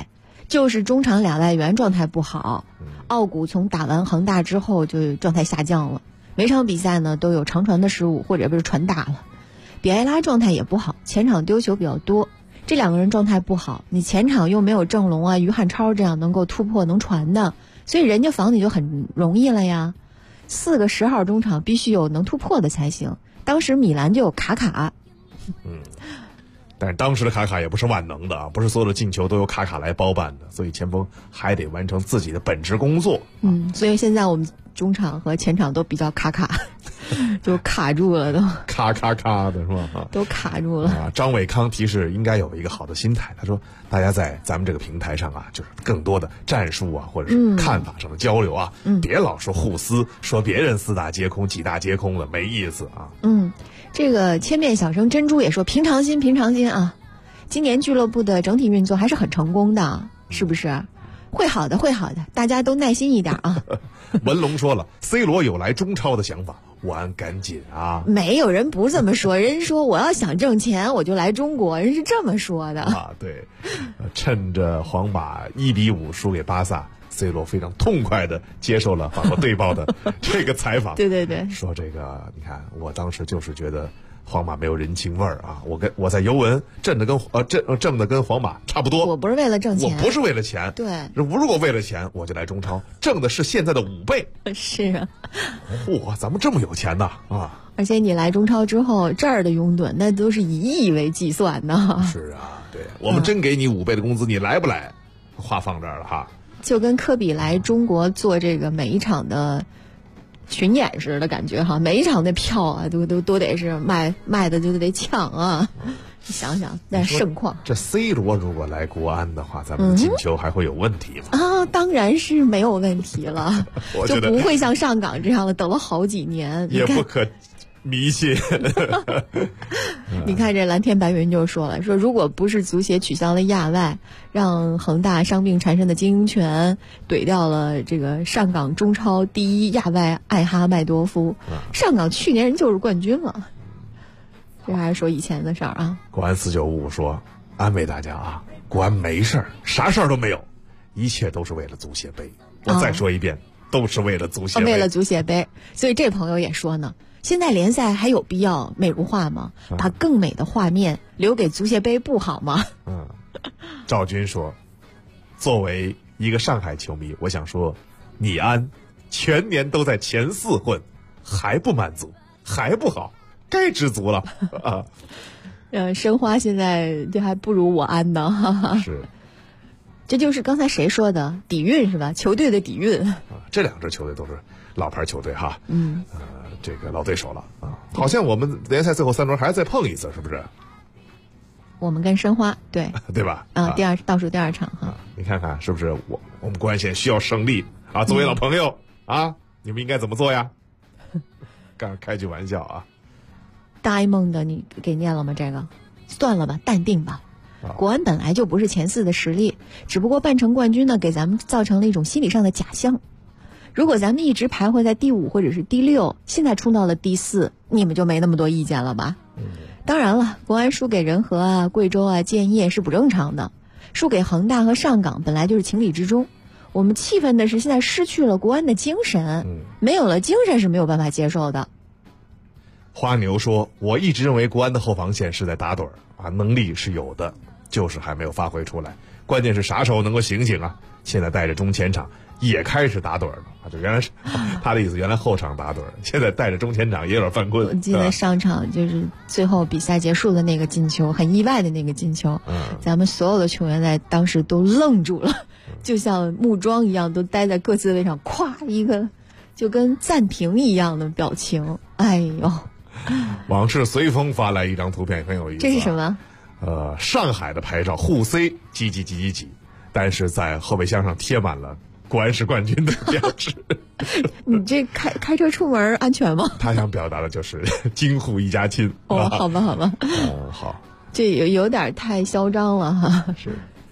就是中场俩外援状态不好，奥古从打完恒大之后就状态下降了，每场比赛呢都有长传的失误或者被传大了。比埃拉状态也不好，前场丢球比较多，这两个人状态不好，你前场又没有郑龙啊、于汉超这样能够突破能传的，所以人家防你就很容易了呀。4个10号中场必须有能突破的才行。当时米兰就有卡卡， 但是当时的卡卡也不是万能的啊，不是所有的进球都由卡卡来包办的，所以前锋还得完成自己的本职工作。 所以现在我们中场和前场都比较卡卡，就卡住了都， 咔咔咔的是吧？ 都卡住了。 张伟康提示应该有一个好的心态，他说大家在咱们这个平台上啊，就是更多的战术啊或者是看法上的交流啊，别老说互撕，说别人4大皆空几大皆空的没意思啊。 这个千面小生珍珠也说平常心啊，今年俱乐部的整体运作还是很成功的，是不是？会好的，大家都耐心一点啊。 文龙说了 ，C 罗有来中超的想法，国安赶紧啊！ 没有人不这么说，人说我要想挣钱，我就来中国，人是这么说的啊。对，趁着皇马1-5输给巴萨。C 罗非常痛快地接受了法国队报的这个采访， 对， 说这个你看，我当时就是觉得皇马没有人情味儿啊，我在尤文挣的跟皇马差不多。 我不是为了挣钱， 我不是为了钱， 对， 如果为了钱，我就来中超，挣的是现在的5倍。 是啊， 咱们这么有钱呐啊！ 而且你来中超之后，这儿的拥趸那都是以亿为计算的。 是啊，对，我们真给你5倍的工资，你来不来？话放这儿了哈。 就跟科比来中国做这个每一场的巡演似的感觉哈，每一场的票啊都得是卖的就得抢啊。你想想那盛况， 这 C 罗如果来国安的话，咱们的进球还会有问题吗？ 当然是没有问题了，就不会像上港这样的等了好几年， 也不可迷信。 你看这蓝天白云就说了，说如果不是足协取消了亚外，让恒大伤病缠身的经营权怼掉了这个上港中超第1亚外艾哈迈多夫，上港去年人就是冠军了。这还是说以前的事儿啊。 国安4955说，安慰大家啊，国安没事儿，啥事儿都没有，一切都是为了足协杯。我再说一遍，都是为了足协杯。 为了足协杯。所以这朋友也说呢，现在联赛还有必要美如画吗？把更美的画面留给足协杯不好吗？ 赵军说，作为一个上海球迷，我想说，你安全年都在前4混，还不满足，还不好，该知足了啊。 申花现在这还不如我安呢，哈哈。 是， 这就是刚才谁说的底蕴是吧？球队的底蕴。 这2支球队都是老牌球队哈，这个老对手了啊。好像我们联赛最后3轮还要再碰一次，是不是？ 我们跟申花对吧？ 倒数第2场哈。 你看看是不是我们国安现在需要胜利啊？作为老朋友啊，你们应该怎么做呀？刚开句玩笑啊。 大爱梦的你给念了吗？这个算了吧，淡定吧。国安本来就不是前4的实力，只不过半程冠军呢，给咱们造成了一种心理上的假象。如果咱们一直徘徊在第5或者是第6，现在冲到了第4，你们就没那么多意见了吧？当然了，国安输给人和啊、贵州啊、建业是不正常的，输给恒大和上港本来就是情理之中。我们气愤的是现在失去了国安的精神，没有了精神是没有办法接受的。 花牛说，我一直认为国安的后防线是在打盹儿啊，能力是有的，就是还没有发挥出来。关键是啥时候能够醒醒啊？现在带着中前场也开始打盹了啊！就原来是他的意思，原来后场打盹，现在带着中前场也有点犯困。 我记得上场就是最后比赛结束的那个进球，很意外的那个进球，咱们所有的球员在当时都愣住了，就像木桩一样，都待在各自的位上，咵一个就跟暂停一样的表情。哎呦！ 往事随风发来一张图片，很有意思。 这是什么？ 上海的牌照沪 C 几，但是在后备箱上贴满了国安是冠军的标志。 你这开车出门安全吗？ 他想表达的就是京沪一家亲。 好吧。 好。 这有点太嚣张了哈。 是。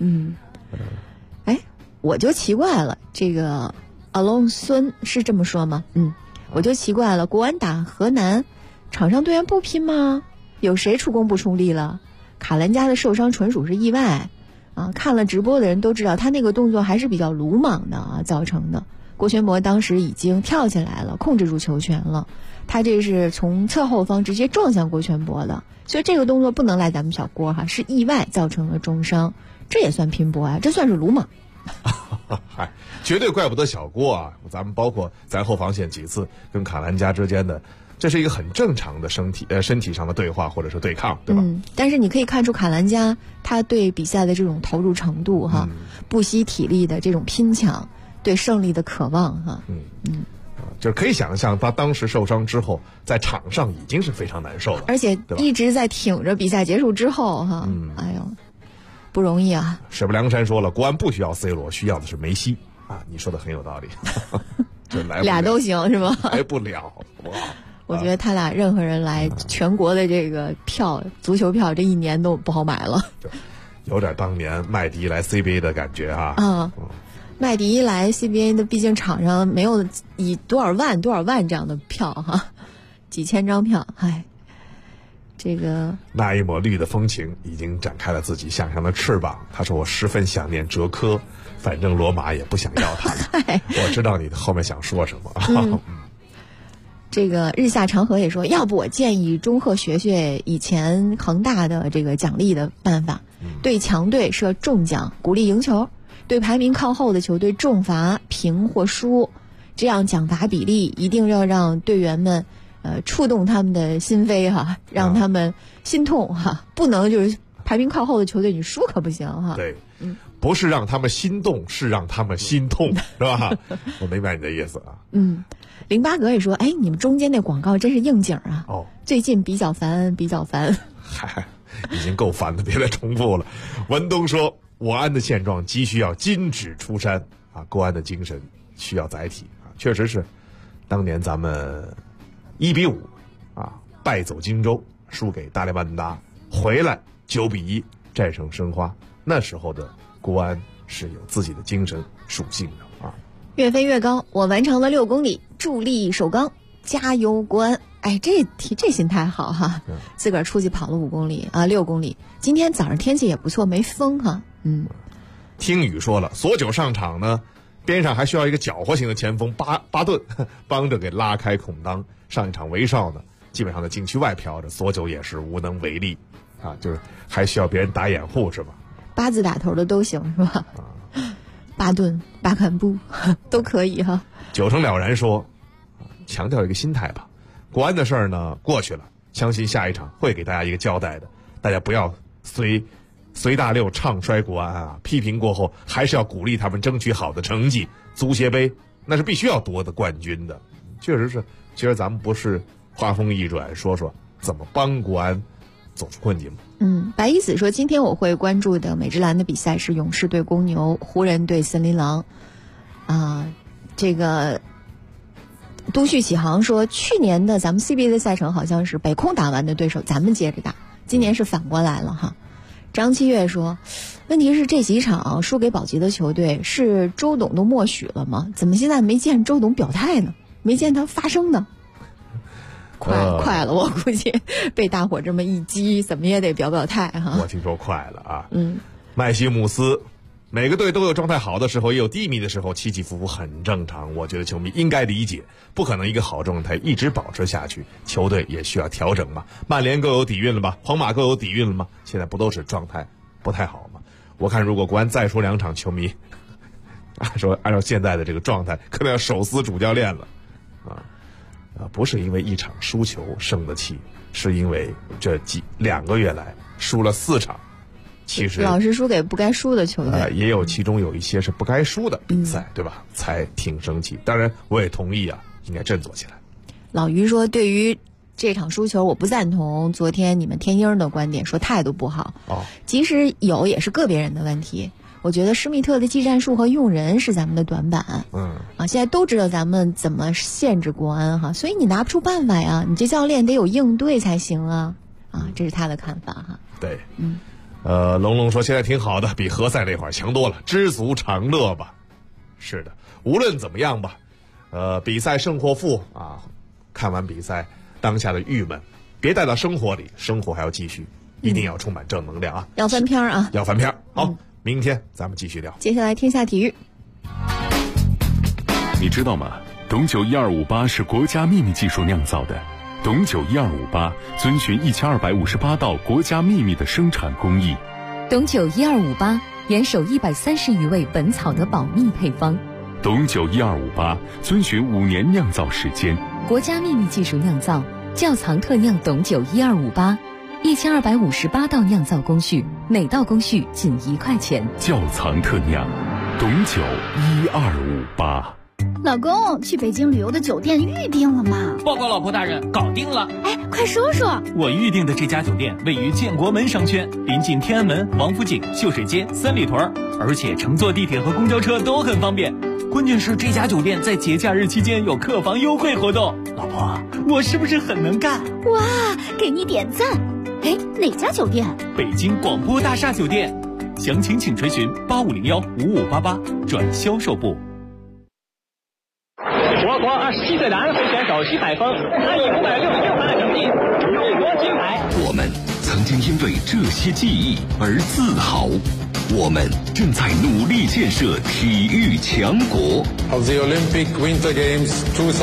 我就奇怪了，这个阿隆孙是这么说吗？我就奇怪了，国安打河南，场上队员不拼吗？有谁出工不出力了？卡兰加的受伤纯属是意外， 啊，看了直播的人都知道，他那个动作还是比较鲁莽的啊造成的。郭全博当时已经跳起来了，控制住球权了，他这是从侧后方直接撞向郭全博的，所以这个动作不能赖咱们小郭哈，是意外造成了重伤，这也算拼搏啊，这算是鲁莽。 嗨，绝对怪不得小郭啊！咱们包括在后防线几次跟卡兰加之间的，这是一个很正常的身体上的对话或者是对抗，对吧？ 但是你可以看出卡兰加他对比赛的这种投入程度哈，不惜体力的这种拼抢，对胜利的渴望哈。 就是可以想象他当时受伤之后，在场上已经是非常难受了， 而且一直在挺着比赛结束之后哈。哎呦，不容易啊！ 水泊梁山说了，国安不需要 C 罗，需要的是梅西啊！你说的很有道理，就来不了俩都行是吗？ 来不了，哇！ 我觉得他俩任何人来，全国的这个票，足球票这一年都不好买了， 有点当年麦迪来 CBA 的感觉哈。麦迪来 CBA 的，毕竟场上没有以多少万这样的票哈，几千张票，哎。这个那一抹绿的风情已经展开了自己想象的翅膀。他说：“我十分想念哲科，反正罗马也不想要他。”我知道你后面想说什么。 这个日下长河也说，要不我建议钟赫学学以前恒大的这个奖励的办法，对强队设重奖，鼓励赢球；对排名靠后的球队重罚，平或输。这样奖罚比例一定要让队员们。触动他们的心扉哈，让他们心痛哈，不能就是排名靠后的球队你输可不行哈。 对，不是让他们心动，是让他们心痛，是吧？我明白你的意思啊。 08格也说，哎，你们中间那广告真是应景啊。最近比较烦。 嗨，已经够烦的，别再重复了。文东说，我安的现状急需要金指出山啊，国安的精神需要载体啊，确实是，当年咱们。1-5啊，败走荆州，输给大连万达，回来9-1战胜申花。那时候的国安是有自己的精神属性的啊。 越飞越高，我完成了6公里，助力首钢，加油国安！哎，这心态好哈，自个儿出去跑了5公里啊，6公里。今天早上天气也不错，没风哈。 听雨说了，索九上场呢。边上还需要一个搅和型的前锋巴顿帮着给拉开空当。上一场威少呢，基本上在禁区外飘着，索九也是无能为力啊，就是还需要别人打掩护是吧 ？8字打头的都行是吧？巴顿、巴坎布都可以哈。 9成了然说，强调一个心态吧，国安的事儿呢过去了，相信下一场会给大家一个交代的，大家不要随大溜唱衰国安啊！批评过后，还是要鼓励他们争取好的成绩。足协杯那是必须要夺得冠军的，确实是。其实咱们不是话锋一转，说说怎么帮国安走出困境。 白一子说，今天我会关注的美职篮的比赛是勇士对公牛，湖人对森林狼。这个都旭启航说，去年的咱们 CBA 的赛程好像是北控打完的对手，咱们接着打，今年是反过来了哈。张七月说，问题是这几场输给保级的球队是周董都默许了吗？怎么现在没见周董表态呢？没见他发声呢？快了，我估计被大伙这么一激，怎么也得表态哈。 我听说快了啊。麦西姆斯，每个队都有状态好的时候，也有低迷的时候，起起伏伏很正常。我觉得球迷应该理解，不可能一个好状态一直保持下去，球队也需要调整嘛。曼联够有底蕴了吧？皇马够有底蕴了吗？现在不都是状态不太好吗？我看如果国安再输2场，球迷按照现在的这个状态，可能要手撕主教练了不是因为一场输球生的气，是因为这2个月来输了4场。其实老是输给不该输的球队， 也有其中有一些是不该输的比赛，对吧？才挺生气。当然，我也同意啊，应该振作起来。 老于说，对于这场输球，我不赞同昨天你们天鹰的观点，说态度不好。即使有，也是个别人的问题。我觉得施密特的技战术和用人是咱们的短板。现在都知道咱们怎么限制国安哈，所以你拿不出办法呀，你这教练得有应对才行啊。这是他的看法哈。 对，龙龙说现在挺好的，比何塞那会儿强多了，知足常乐吧。是的，无论怎么样吧，比赛胜或负啊，看完比赛当下的郁闷，别带到生活里，生活还要继续，一定要充满正能量啊！ 要翻篇啊！ 要翻篇。好， 明天咱们继续聊。 接下来天下体育。 你知道吗？董酒1258是国家秘密技术酿造的。董酒1258遵循1258道国家秘密的生产工艺。 董酒1258严守130余位本草的保密配方。 董酒1258遵循5年酿造时间。 国家秘密技术酿造，窖藏特酿董酒1258，1258道酿造工序，每道工序仅1块钱。 窖藏特酿，董酒1258。 老公，去北京旅游的酒店预定了吗？ 报告老婆大人，搞定了。 哎，快说说。 我预定的这家酒店位于建国门商圈，临近天安门、王府井、秀水街、三里屯，而且乘坐地铁和公交车都很方便。关键是这家酒店在节假日期间有客房优惠活动。老婆，我是不是很能干？ 哇，给你点赞。哎，哪家酒店？ 北京广播大厦酒店。详情请垂询85015588转销售部。 我国27岁男飞选手徐海峰拿以566分的成绩荣获金牌。 我们曾经因为这些记忆而自豪，我们正在努力建设体育强国。 Of the Olympic Winter Games 2000